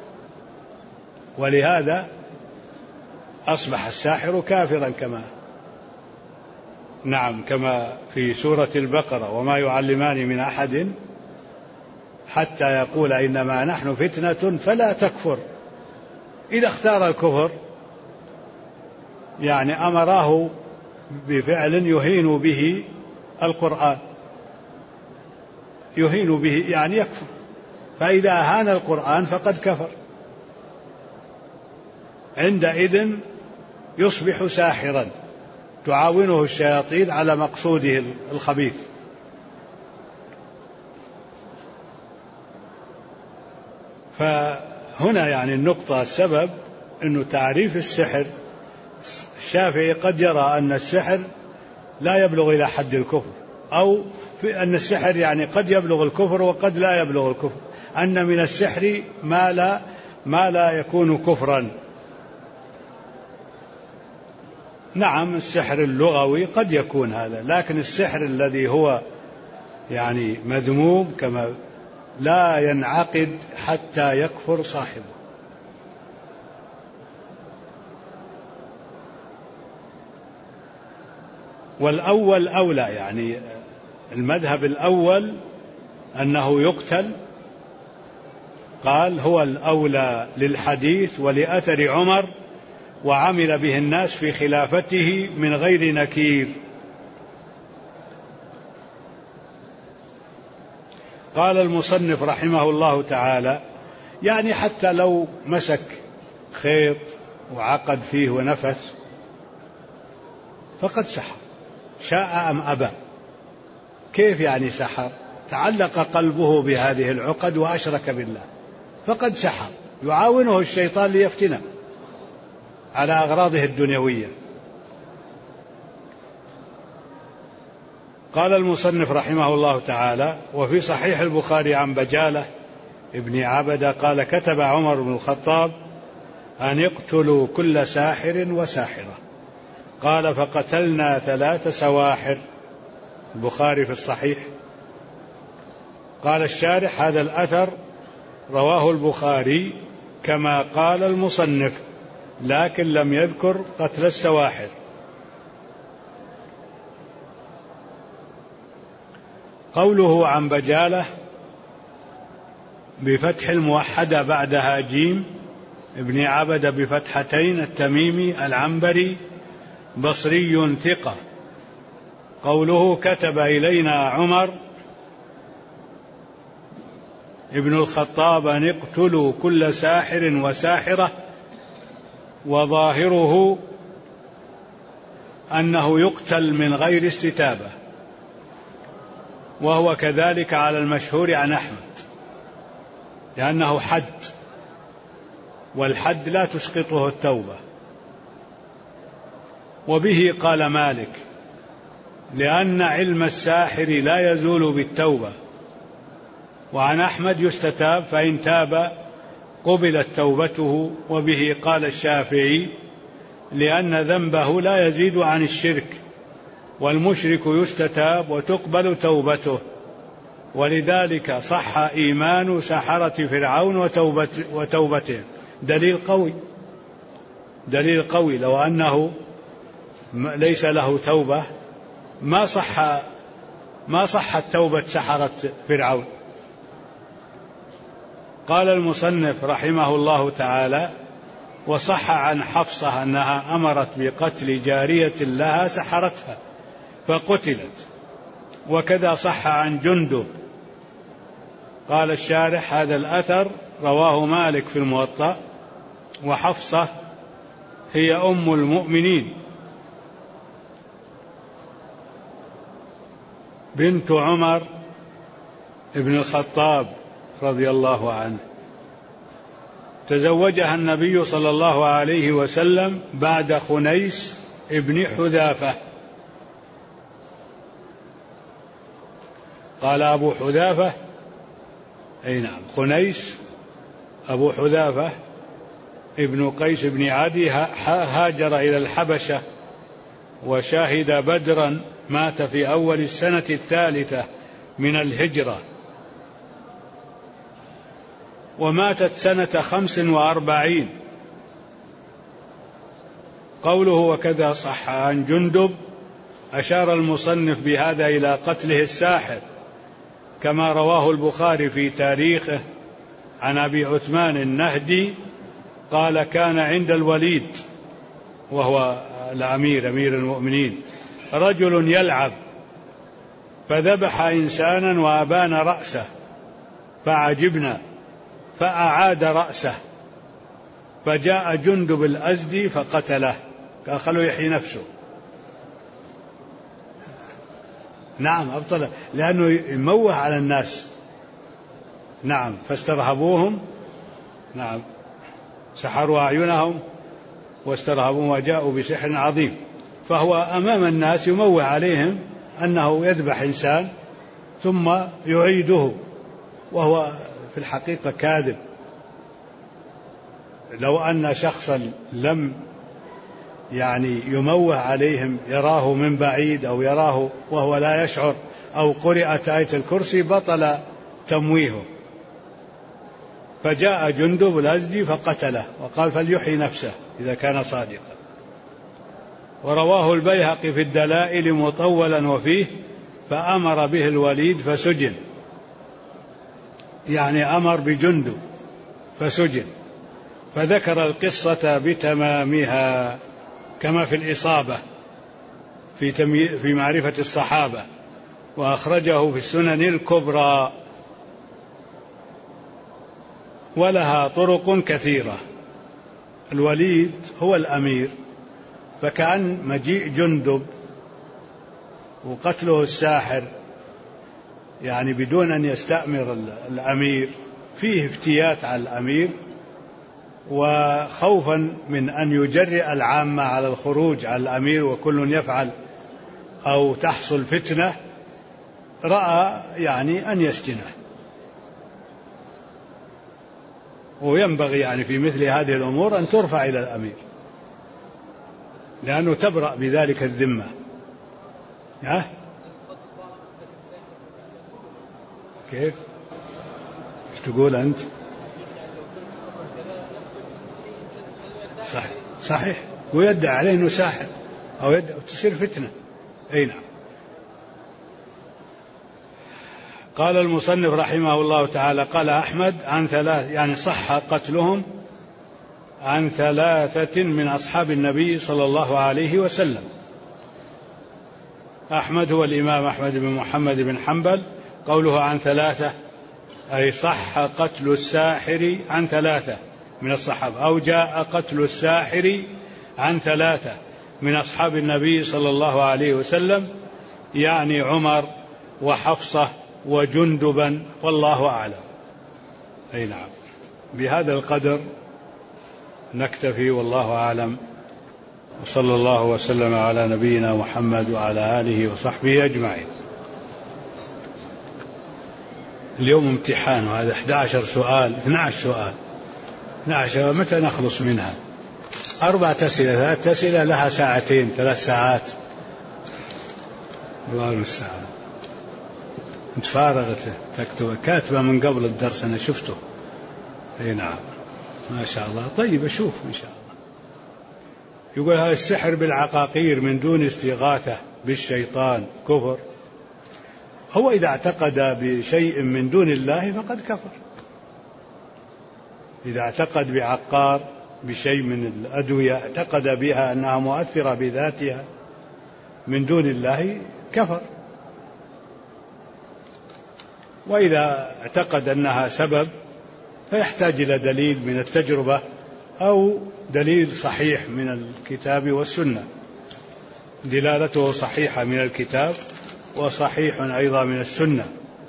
ولهذا أصبح الساحر كافرا كما في سورة البقرة: وما يعلمان من أحد حتى يقول إنما نحن فتنة فلا تكفر. إذا اختار الكفر يعني أمراه بفعل يهين به القرآن، يهين به يعني يكفر، فإذا أهان القرآن فقد كفر، عندئذ يصبح ساحرا تعاونه الشياطين على مقصوده الخبيث. فهنا يعني النقطة السبب أنه تعريف السحر، الشافعي قد يرى أن السحر لا يبلغ إلى حد الكفر، أو في أن السحر يعني قد يبلغ الكفر وقد لا يبلغ الكفر، أن من السحر ما لا يكون كفرا. نعم السحر اللغوي قد يكون هذا، لكن السحر الذي هو يعني مذموم كما لا ينعقد حتى يكفر صاحبه. والأول أولى، يعني المذهب الأول أنه يقتل، قال هو الأولى للحديث ولأثر عمر وعمل به الناس في خلافته من غير نكير. قال المصنف رحمه الله تعالى يعني حتى لو مسك خيط وعقد فيه ونفث فقد سحر، شاء أم أبى. كيف يعني سحر؟ تعلق قلبه بهذه العقد وأشرك بالله فقد سحر، يعاونه الشيطان ليفتنه على أغراضه الدنيوية. قال المصنف رحمه الله تعالى: وفي صحيح البخاري عن بجالة ابن عبدة قال: كتب عمر بن الخطاب أن يقتلوا كل ساحر وساحرة. قال: فقتلنا 3 سواحر. البخاري في الصحيح. قال الشارح: هذا الأثر رواه البخاري كما قال المصنف، لكن لم يذكر قتل السواحر. قوله عن بجالة بفتح الموحدة بعدها جيم ابن عبد بفتحتين التميمي العنبري بصري ثقة. قوله كتب إلينا عمر ابن الخطاب أن اقتلوا كل ساحر وساحرة، وظاهره أنه يقتل من غير استتابة، وهو كذلك على المشهور عن أحمد، لأنه حد، والحد لا تسقطه التوبة. وبه قال مالك: لأن علم الساحر لا يزول بالتوبة. وعن أحمد: يستتاب، فإن تاب قبلت توبته. وبه قال الشافعي: لأن ذنبه لا يزيد عن الشرك، والمشرك يستتاب وتقبل توبته. ولذلك صح إيمان سحرة فرعون وتوبته. دليل قوي. لو أنه ليس له توبة ما صحت توبة سحرة فرعون. قال المصنف رحمه الله تعالى: وصح عن حفصة أنها أمرت بقتل جارية لها سحرتها فقتلت، وكذا صح عن جندب. قال الشارح: هذا الأثر رواه مالك في الموطأ، وحفصة هي أم المؤمنين بنت عمر ابن الخطاب رضي الله عنه، تزوجها النبي صلى الله عليه وسلم بعد خنيس ابن حذافة. قال أبو حذافة: أي نعم، خنيس أبو حذافة ابن قيس بن عدي، هاجر إلى الحبشة وشاهد بدرا، مات في أول السنة 3 من الهجرة، وماتت سنة 45. قوله وكذا صح عن جندب، أشار المصنف بهذا إلى قتله الساحر، كما رواه البخاري في تاريخه عن أبي عثمان النهدي قال: كان عند الوليد وهو الأمير أمير المؤمنين رجل يلعب، فذبح إنسانا وأبان رأسه، فعجبنا فأعاد رأسه، فجاء جندب الأزدي فقتله، قال: خلوا يحيي نفسه. نعم أبطل، لأنه يموه على الناس. نعم، فاسترهبوهم، نعم، سحروا أعينهم واسترهبوهم وجاءوا بسحر عظيم. فهو أمام الناس يموه عليهم أنه يذبح إنسان ثم يعيده، وهو في الحقيقة كاذب. لو أن شخصا لم يموه عليهم، يراه من بعيد أو يراه وهو لا يشعر، أو قرأت آية الكرسي، بطل تمويهه. فجاء جندب الأزدي فقتله وقال فليحيي نفسه إذا كان صادقا. ورواه البيهقي في الدلائل مطولا وفيه فأمر به الوليد فسجن، أمر بجندب فسجن، فذكر القصة بتمامها كما في الإصابة في معرفة الصحابة، وأخرجه في السنن الكبرى، ولها طرق كثيرة. الوليد هو الأمير، فكأن مجيء جندب وقتله الساحر بدون أن يستأمر الأمير فيه افتيات على الأمير، وخوفا من أن يجرئ العامة على الخروج على الأمير وكل يفعل أو تحصل فتنة، رأى أن يسجنه. وينبغي في مثل هذه الأمور أن ترفع إلى الأمير، لأنه تبرأ بذلك الذمة. كيف؟ ايش تقول أنت؟ صحيح، ويدعي عليه أنه ساحر أو تصير فتنة. أي نعم. قال المصنف رحمه الله تعالى: قال أحمد عن ثلاث، صح قتلهم عن 3 من أصحاب النبي صلى الله عليه وسلم. أحمد هو الإمام أحمد بن محمد بن حنبل. قوله عن 3 أي صح قتل الساحر عن 3 من الصحابة، أو جاء قتل الساحر عن 3 من أصحاب النبي صلى الله عليه وسلم، عمر وحفصة وجندبا، والله أعلم. أي نعم. بهذا القدر نكتفي، والله أعلم، وصلى الله وسلم على نبينا محمد وعلى آله وصحبه أجمعين. اليوم امتحان، وهذا 11 سؤال، 12 سؤال، 12. متى نخلص منها؟ 4 أسئلة، 3 أسئلة لها 2 3 ساعات. الله المستعان. انت فارغة تكتب، كاتبة من قبل الدرس، أنا شفته. أي نعم، ما شاء الله. طيب أشوف إن شاء الله. يقول: هذا السحر بالعقاقير من دون استغاثة بالشيطان كفر. هو إذا اعتقد بشيء من دون الله فقد كفر. إذا اعتقد بعقار، بشيء من الأدوية، اعتقد بها أنها مؤثرة بذاتها من دون الله، كفر. وإذا اعتقد أنها سبب فيحتاج إلى دليل من التجربة أو دليل صحيح من الكتاب والسنة. دلالته صحيحة من الكتاب وصحيح أيضا من السنة.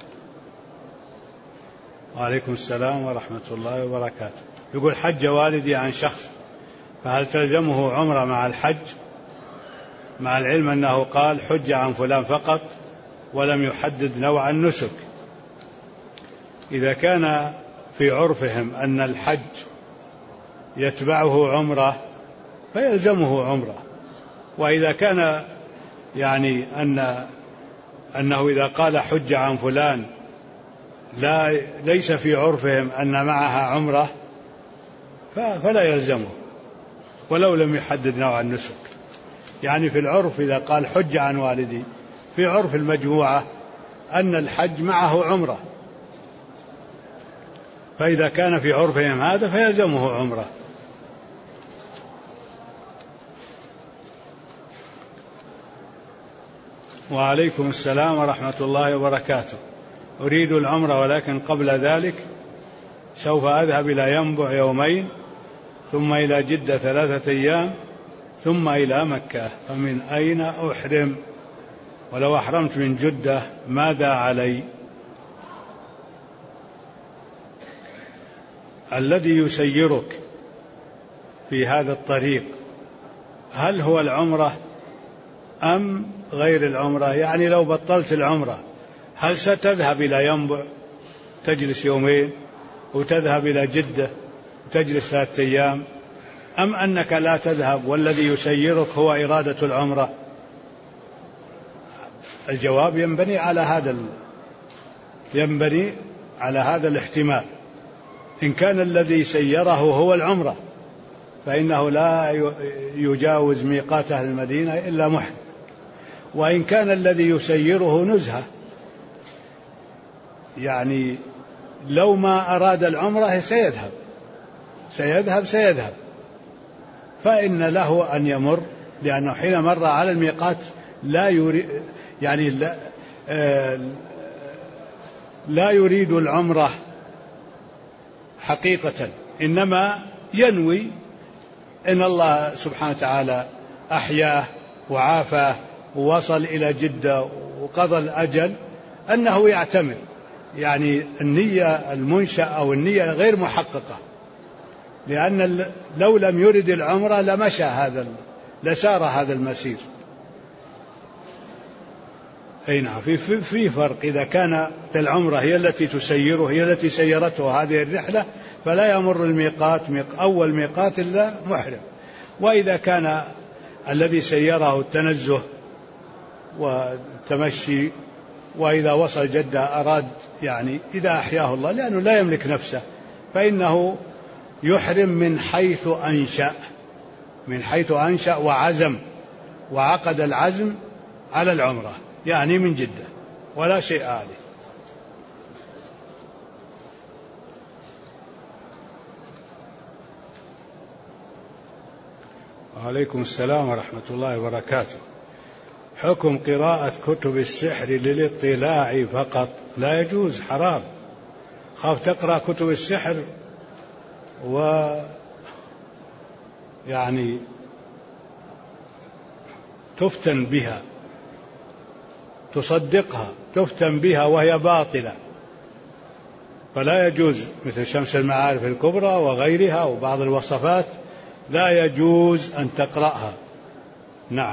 وعليكم السلام ورحمة الله وبركاته. يقول: حج والدي عن شخص، فهل تلزمه عمرة مع الحج؟ مع العلم أنه قال حج عن فلان فقط ولم يحدد نوع النسك. إذا كان في عرفهم أن الحج يتبعه عمرة فيلزمه عمرة. وإذا كان أنه إذا قال حج عن فلان ليس في عرفهم أن معها عمرة فلا يلزمه ولو لم يحدد نوع النسك. في العرف إذا قال حج عن والدي، في عرف المجموعة أن الحج معه عمرة، فإذا كان في عرفهم هذا فيلزمه عمرة. وعليكم السلام ورحمة الله وبركاته. أريد العمرة، ولكن قبل ذلك سوف أذهب إلى ينبع 2 يوم، ثم إلى جدة 3 أيام، ثم إلى مكة، فمن أين أحرم؟ ولو أحرمت من جدة ماذا علي؟ الذي يسيرك في هذا الطريق هل هو العمرة أم غير العمرة؟ يعني لو بطلت العمرة هل ستذهب إلى ينبع تجلس يومين، وتذهب إلى جدة وتجلس 3 أيام، أم أنك لا تذهب والذي يسيرك هو إرادة العمرة؟ الجواب ينبني على هذا الاحتمال. إن كان الذي سيره هو العمرة فإنه لا يجاوز ميقات أهل المدينة إلا محرم، وإن كان الذي يسيره نزهة، يعني لو ما أراد العمرة سيذهب فإن له أن يمر، لأنه حين مر على الميقات لا يريد العمرة حقيقة، إنما ينوي إن الله سبحانه وتعالى أحياه وعافاه ووصل إلى جدة وقضى الأجل أنه يعتمر. يعني النية المنشأ أو النية غير محققة، لأن لو لم يرد العمرة لسار هذا المسير. أي نعم، في فرق. إذا كانت العمرة هي التي تسيره، هي التي سيرته هذه الرحلة، فلا يمر الميقات أول ميقات إلا محرم. وإذا كان الذي سيره التنزه والتمشي، وإذا وصل جدة أراد يعني إذا أحياه الله لأنه لا يملك نفسه، فإنه يحرم من حيث أنشأ وعزم وعقد العزم على العمرة، يعني من جدة، ولا شيء عليه. وعليكم السلام ورحمة الله وبركاته. حكم قراءة كتب السحر للاطلاع فقط، لا يجوز، حرام. خاف تقرأ كتب السحر يعني تفتن بها، تصدقها، تفتن بها وهي باطلة، فلا يجوز. مثل شمس المعارف الكبرى وغيرها وبعض الوصفات لا يجوز أن تقرأها. نعم.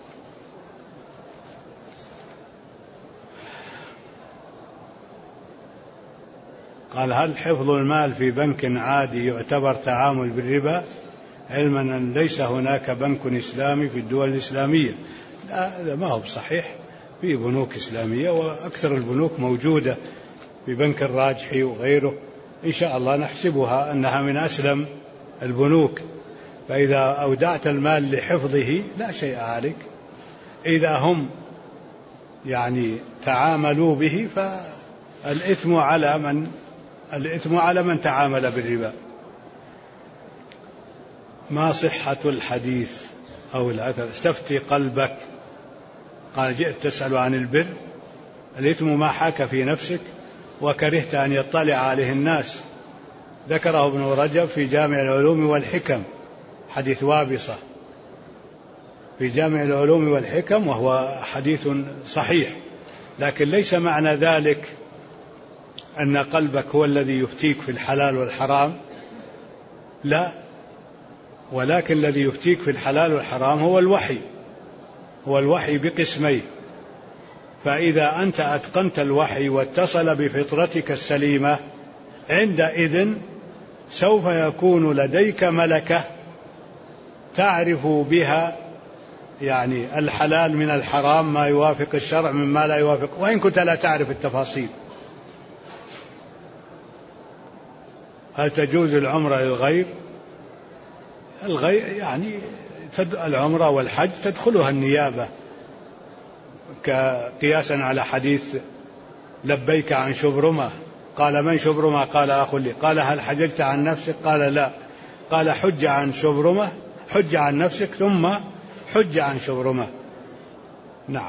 قال: هل حفظ المال في بنك عادي يعتبر تعامل بالربا، علما أن ليس هناك بنك إسلامي في الدول الإسلامية؟ لا، ما هو بصحيح. في بنوك إسلامية، وأكثر البنوك موجودة، في بنك الراجحي وغيره، إن شاء الله نحسبها أنها من أسلم البنوك. فإذا أودعت المال لحفظه لا شيء عليك. إذا هم يعني تعاملوا به فالإثم على من تعامل بالربا. ما صحة الحديث أو الأثر؟ استفتي قلبك. قال: جئت تسأل عن البر، الإثم ما حاك في نفسك وكرهت أن يطلع عليه الناس. ذكره ابن رجب في جامع العلوم والحكم، حديث وابصة في جامع العلوم والحكم، وهو حديث صحيح، لكن ليس معنى ذلك أن قلبك هو الذي يفتيك في الحلال والحرام، لا، ولكن الذي يفتيك في الحلال والحرام هو الوحي بقسميه. فإذا أنت أتقنت الوحي واتصل بفطرتك السليمة، عندئذ سوف يكون لديك ملكة تعرف بها يعني الحلال من الحرام، ما يوافق الشرع مما لا يوافق، وإن كنت لا تعرف التفاصيل. هل تجوز العمرة للغير؟ يعني العمرة والحج تدخلها النيابة، قياسا على حديث لبيك عن شبرمة. قال: من شبرمة؟ قال: أخ لي. قال: هل حججت عن نفسك؟ قال: لا. قال: حج عن شبرمة، حج عن نفسك ثم حج عن شبرمة. نعم.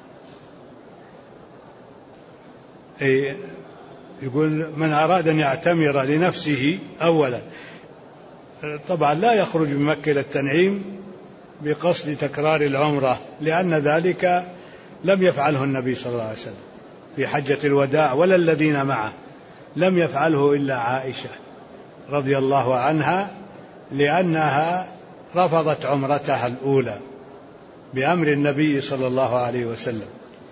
يقول: من أراد أن يعتمر لنفسه أولا، طبعا لا يخرج من مكة إلى التنعيم بقصد تكرار العمرة، لأن ذلك لم يفعله النبي صلى الله عليه وسلم في حجة الوداع، ولا الذين معه، لم يفعله إلا عائشة رضي الله عنها، لأنها رفضت عمرتها الأولى بأمر النبي صلى الله عليه وسلم،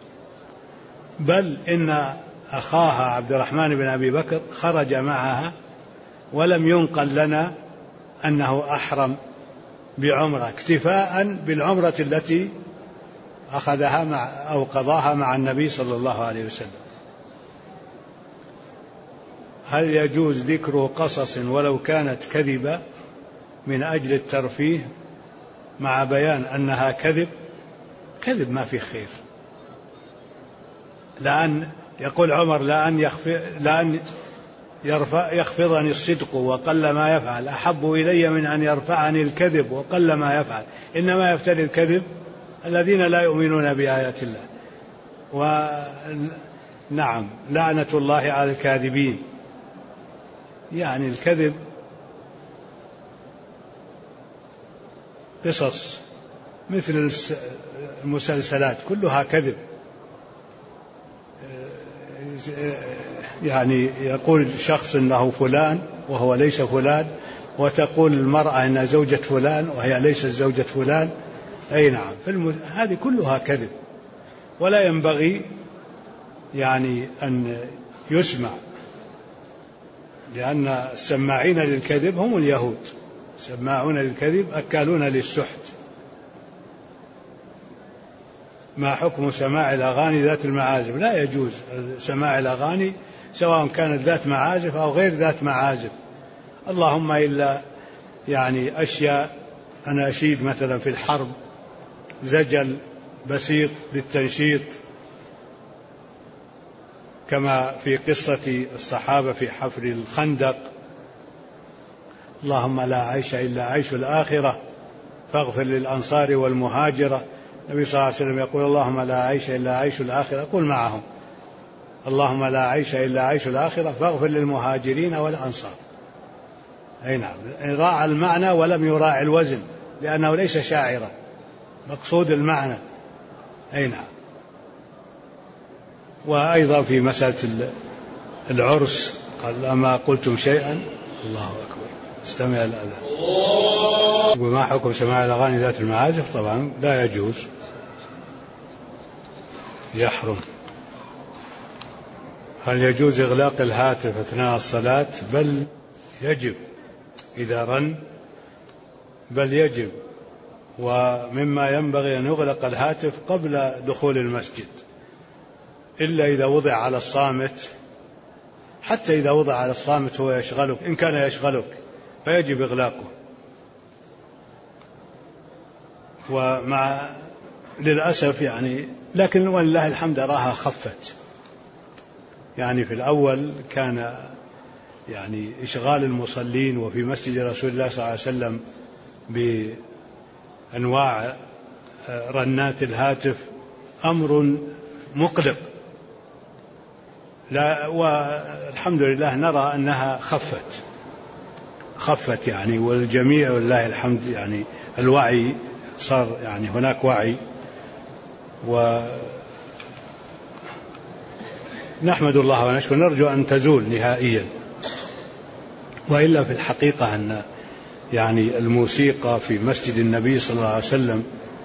بل إن أخاها عبد الرحمن بن أبي بكر خرج معها ولم ينقل لنا أنه أحرم بعمرة، اكتفاء بالعمرة التي أخذها أو قضاها مع النبي صلى الله عليه وسلم. هل يجوز ذكر قصص ولو كانت كذبة من أجل الترفيه مع بيان أنها كذب؟ كذب ما فيه خير. لأن يقول عمر لأن يخفضني الصدق وقل ما يفعل أحب إلي من أن يرفعني الكذب وقل ما يفعل، إنما يفتري الكذب الذين لا يؤمنون بآيات الله. ونعم لعنة الله على الكاذبين. يعني الكذب قصص مثل المسلسلات كلها كذب. يعني يقول شخص انه فلان وهو ليس فلان، وتقول المرأة انها زوجة فلان وهي ليست زوجة فلان. اي نعم، هذه كلها كذب، ولا ينبغي يعني ان يسمع، لأن السماعين للكذب هم اليهود، سماعون للكذب أكالون للسحت. ما حكم سماع الأغاني ذات المعازف؟ لا يجوز سماع الأغاني سواء كانت ذات معازف أو غير ذات معازف، اللهم إلا يعني أشياء أناشيد مثلا في الحرب، زجل بسيط للتنشيط، كما في قصة الصحابة في حفر الخندق: اللهم لا عيش إلا عيش الآخرة فاغفر للأنصار والمهاجرة. النبي صلى الله عليه وسلم يقول: اللهم لا عيش إلا عيش الآخرة، قل معهم: اللهم لا عيش إلا عيش الآخرة فاغفر للمهاجرين والأنصار. أي نعم، راعى المعنى ولم يراعي الوزن، لأنه ليس شاعرا، مقصود المعنى. أي نعم. وأيضا في مسألة العرس قال: أما قلتم شيئا. الله أكبر، استمع الآن. وما حكم سماع الأغاني ذات المعازف؟ طبعا لا يجوز، يحرم. هل يجوز إغلاق الهاتف أثناء الصلاة؟ بل يجب، إذا رن بل يجب. ومما ينبغي أن يغلق الهاتف قبل دخول المسجد، إلا إذا وضع على الصامت. حتى إذا وضع على الصامت هو يشغلك، إن كان يشغلك فيجب إغلاقه. ومع للأسف يعني، لكن ولله الحمد أراها خفت. يعني في الأول كان يعني إشغال المصلين وفي مسجد رسول الله صلى الله عليه وسلم بأنواع رنات الهاتف أمر مقلق. لا، والحمد لله نرى أنها خفت يعني، والجميع والله الحمد يعني الوعي صار، يعني هناك وعي، ونحمد الله ونشكر، نرجو أن تزول نهائيا. وإلا في الحقيقة أن يعني الموسيقى في مسجد النبي صلى الله عليه وسلم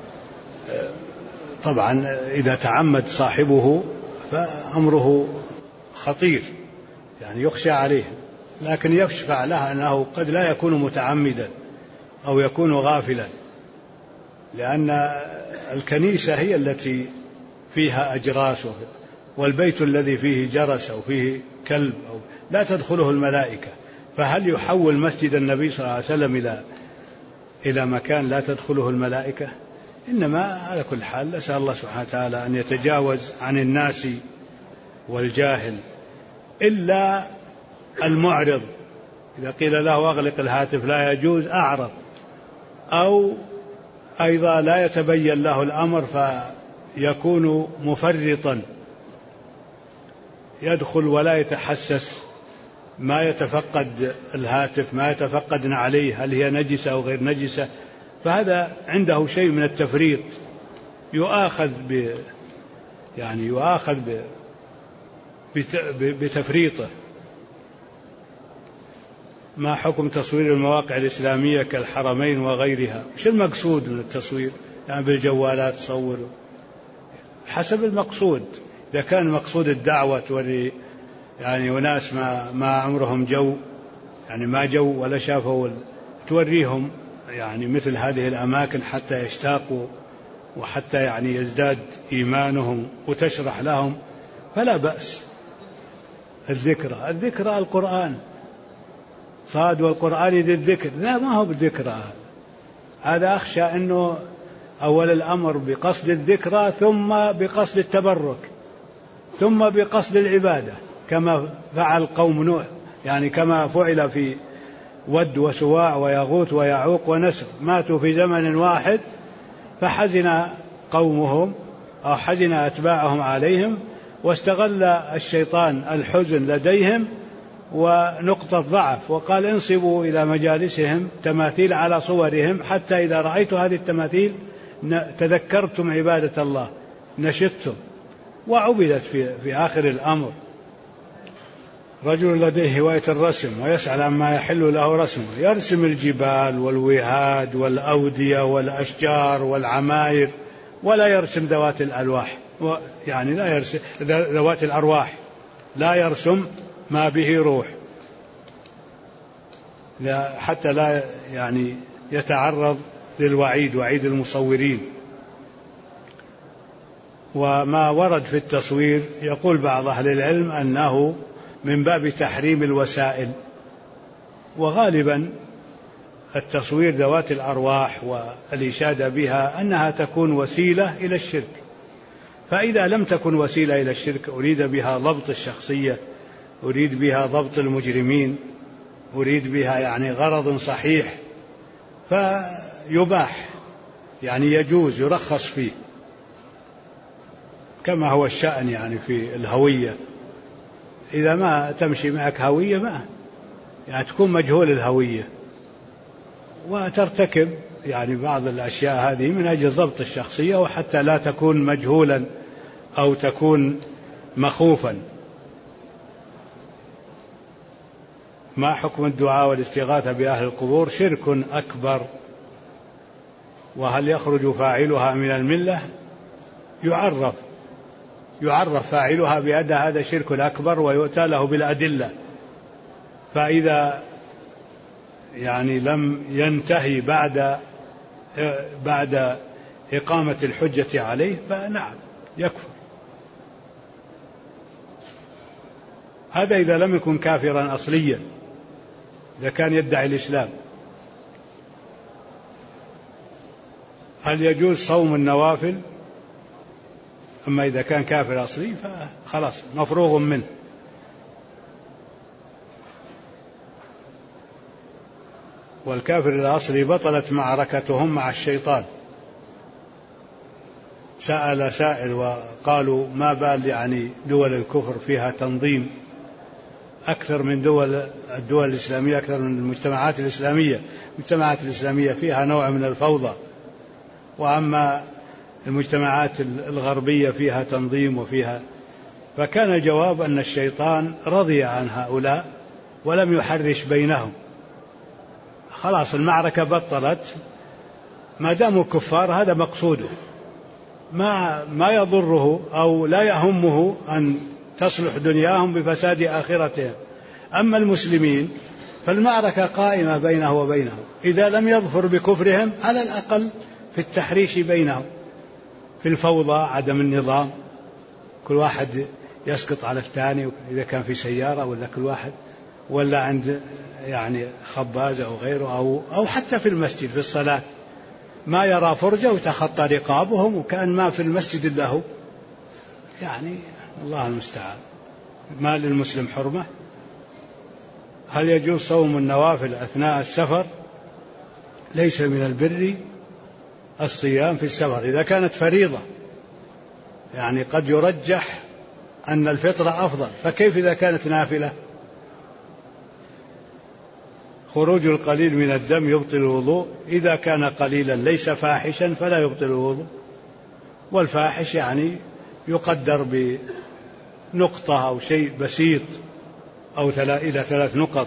طبعا إذا تعمد صاحبه فأمره خطير، يعني يخشى عليه، لكن يشفع له أنه قد لا يكون متعمدا أو يكون غافلا، لأن الكنيسة هي التي فيها أجراس، والبيت الذي فيه جرس أو فيه كلب أو لا تدخله الملائكة. فهل يحول مسجد النبي صلى الله عليه وسلم إلى مكان لا تدخله الملائكة؟ إنما على كل حال نسأل الله سبحانه وتعالى أن يتجاوز عن الناس والجاهل. إلا المعرض، إذا قيل له أغلق الهاتف لا يجوز، أعرض، أو أيضا لا يتبين له الأمر فيكون مفرطا، يدخل ولا يتحسس، ما يتفقد الهاتف، ما يتفقد عليه هل هي نجسة أو غير نجسة، فهذا عنده شيء من التفريط، يؤاخذ بتفريطه. ما حكم تصوير المواقع الإسلامية كالحرمين وغيرها؟ وش المقصود من التصوير؟ يعني بالجوالات تصوروا حسب المقصود. إذا كان مقصود الدعوة توري يعني وناس ما عمرهم جو، يعني ما جو ولا شافوا، توريهم يعني مثل هذه الأماكن حتى يشتاقوا وحتى يعني يزداد إيمانهم، وتشرح لهم، فلا بأس. الذكرى القرآن، صاد والقرآن ذي الذكر، لا ما هو بالذكرى هذا. أخشى أنه أول الأمر بقصد الذكرى ثم بقصد التبرك ثم بقصد العبادة، كما فعل قوم نوح، يعني كما فعل في ود وسواع ويغوث ويعوق ونسر، ماتوا في زمن واحد فحزن قومهم أو حزن أتباعهم عليهم، واستغل الشيطان الحزن لديهم ونقطة ضعف، وقال انصبوا إلى مجالسهم تماثيل على صورهم، حتى إذا رأيت هذه التماثيل تذكرتم عبادة الله نشدتم، وعبدت في آخر الأمر. رجل لديه هواية الرسم ويسأل عما يحل له رسمه، يرسم الجبال والوهاد والأودية والأشجار والعماير، ولا يرسم ذوات الألواح، يعني لا يرسم ذوات الأرواح، لا يرسم ما به روح، لا حتى لا يعني يتعرض للوعيد، وعيد المصورين. وما ورد في التصوير يقول بعض أهل العلم أنه من باب تحريم الوسائل، وغالبا التصوير ذوات الأرواح والإشادة بها أنها تكون وسيلة إلى الشرك، فإذا لم تكن وسيلة إلى الشرك أريد بها ضبط الشخصية، أريد بها ضبط المجرمين، أريد بها يعني غرض صحيح، فيباح، يعني يجوز، يرخص فيه، كما هو الشأن يعني في الهوية. إذا ما تمشي معك هوية ما يعني تكون مجهول الهوية، وترتكب يعني بعض الأشياء هذه من أجل ضبط الشخصية، وحتى لا تكون مجهولا أو تكون مخوفا. ما حكم الدعاء والاستغاثة بأهل القبور؟ شرك أكبر. وهل يخرج فاعلها من الملة؟ يعرف فاعلها بأن هذا شرك أكبر ويؤتى له بالأدلة، فإذا يعني لم ينتهي بعد إقامة الحجة عليه فنعم يكفر. هذا إذا لم يكن كافرا أصليا، إذا كان يدعي الإسلام. هل يجوز صوم النوافل؟ أما إذا كان كافر أصلي فخلاص مفروغ منه. والكافر الأصلي بطلت معركتهم مع الشيطان. سأل سائل وقالوا ما بال يعني دول الكفر فيها تنظيم أكثر من الدول الإسلامية، أكثر من المجتمعات الإسلامية. المجتمعات الإسلامية فيها نوع من الفوضى، وأما المجتمعات الغربية فيها تنظيم وفيها. فكان الجواب أن الشيطان رضي عن هؤلاء ولم يحرش بينهم، خلاص المعركة بطلت، ما داموا كفار هذا مقصوده، ما يضره أو لا يهمه أن تصلح دنياهم بفساد آخرتهم. أما المسلمين فالمعركة قائمة بينه وبينهم، إذا لم يظفر بكفرهم على الأقل في التحريش بينهم، في الفوضى، عدم النظام، كل واحد يسقط على الثاني إذا كان في سيارة، ولا كل واحد ولا عند يعني خباز أو غيره، أو حتى في المسجد في الصلاة ما يرى فرجة وتخطى رقابهم وكأن ما في المسجد إلا هو، يعني الله المستعان. ما للمسلم حرمة. هل يجوز صوم النوافل أثناء السفر؟ ليس من البر الصيام في السفر إذا كانت فريضة، يعني قد يرجح أن الفطر أفضل، فكيف إذا كانت نافلة؟ خروج القليل من الدم يبطل الوضوء، إذا كان قليلا ليس فاحشا فلا يبطل الوضوء، والفاحش يعني يقدر بنقطة أو شيء بسيط أو إلى 3 نقط،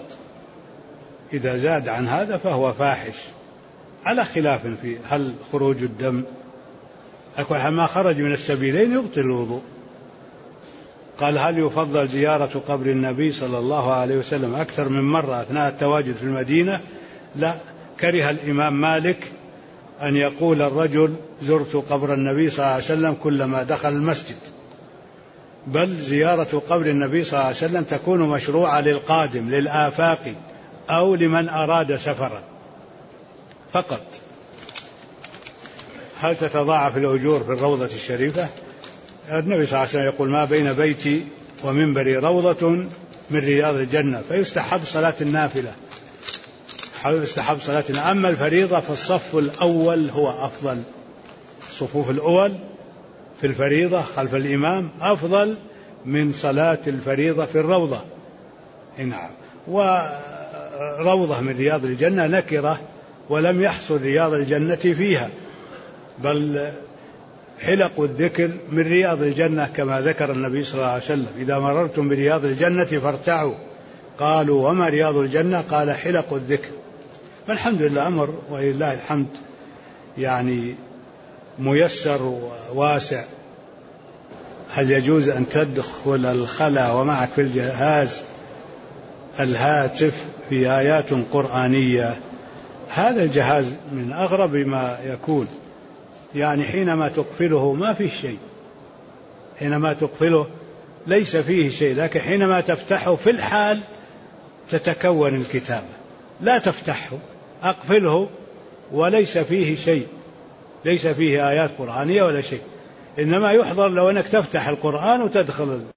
إذا زاد عن هذا فهو فاحش، على خلاف في هل خروج الدم أكل ما خرج من السبيلين يبطل الوضوء. قال هل يفضل زيارة قبر النبي صلى الله عليه وسلم أكثر من مرة أثناء التواجد في المدينة؟ لا، كره الإمام مالك أن يقول الرجل زرت قبر النبي صلى الله عليه وسلم كلما دخل المسجد، بل زيارة قبر النبي صلى الله عليه وسلم تكون مشروعة للقادم للآفاق أو لمن أراد سفرا فقط. هل تتضاعف الأجور في الروضة الشريفة؟ النبي صلى الله عليه وسلم يقول ما بين بيتي ومنبري روضة من رياض الجنة، فيستحب صلاة النافلة، يستحب صلاة النافلة. أما الفريضة فالصف الأول هو أفضل، الصفوف الأول في الفريضة خلف الإمام أفضل من صلاة الفريضة في الروضة. نعم. وروضة من رياض الجنة نكرة ولم يحصل رياض الجنة فيها، بل حلق الذكر من رياض الجنة كما ذكر النبي صلى الله عليه وسلم إذا مررتم برياض الجنة فارتعوا. قالوا وما رياض الجنة؟ قال حلق الذكر. فالحمد لله أمر ولله الحمد يعني ميسر وواسع. هل يجوز أن تدخل الخلاء ومعك في الجهاز الهاتف في آيات قرآنية؟ هذا الجهاز من أغرب ما يكون، يعني حينما تقفله ما فيه شيء، حينما تقفله ليس فيه شيء، لكن حينما تفتحه في الحال تتكون الكتابة. لا تفتحه، أقفله وليس فيه شيء، ليس فيه آيات قرآنية ولا شيء، إنما يحضر لو أنك تفتح القرآن وتدخل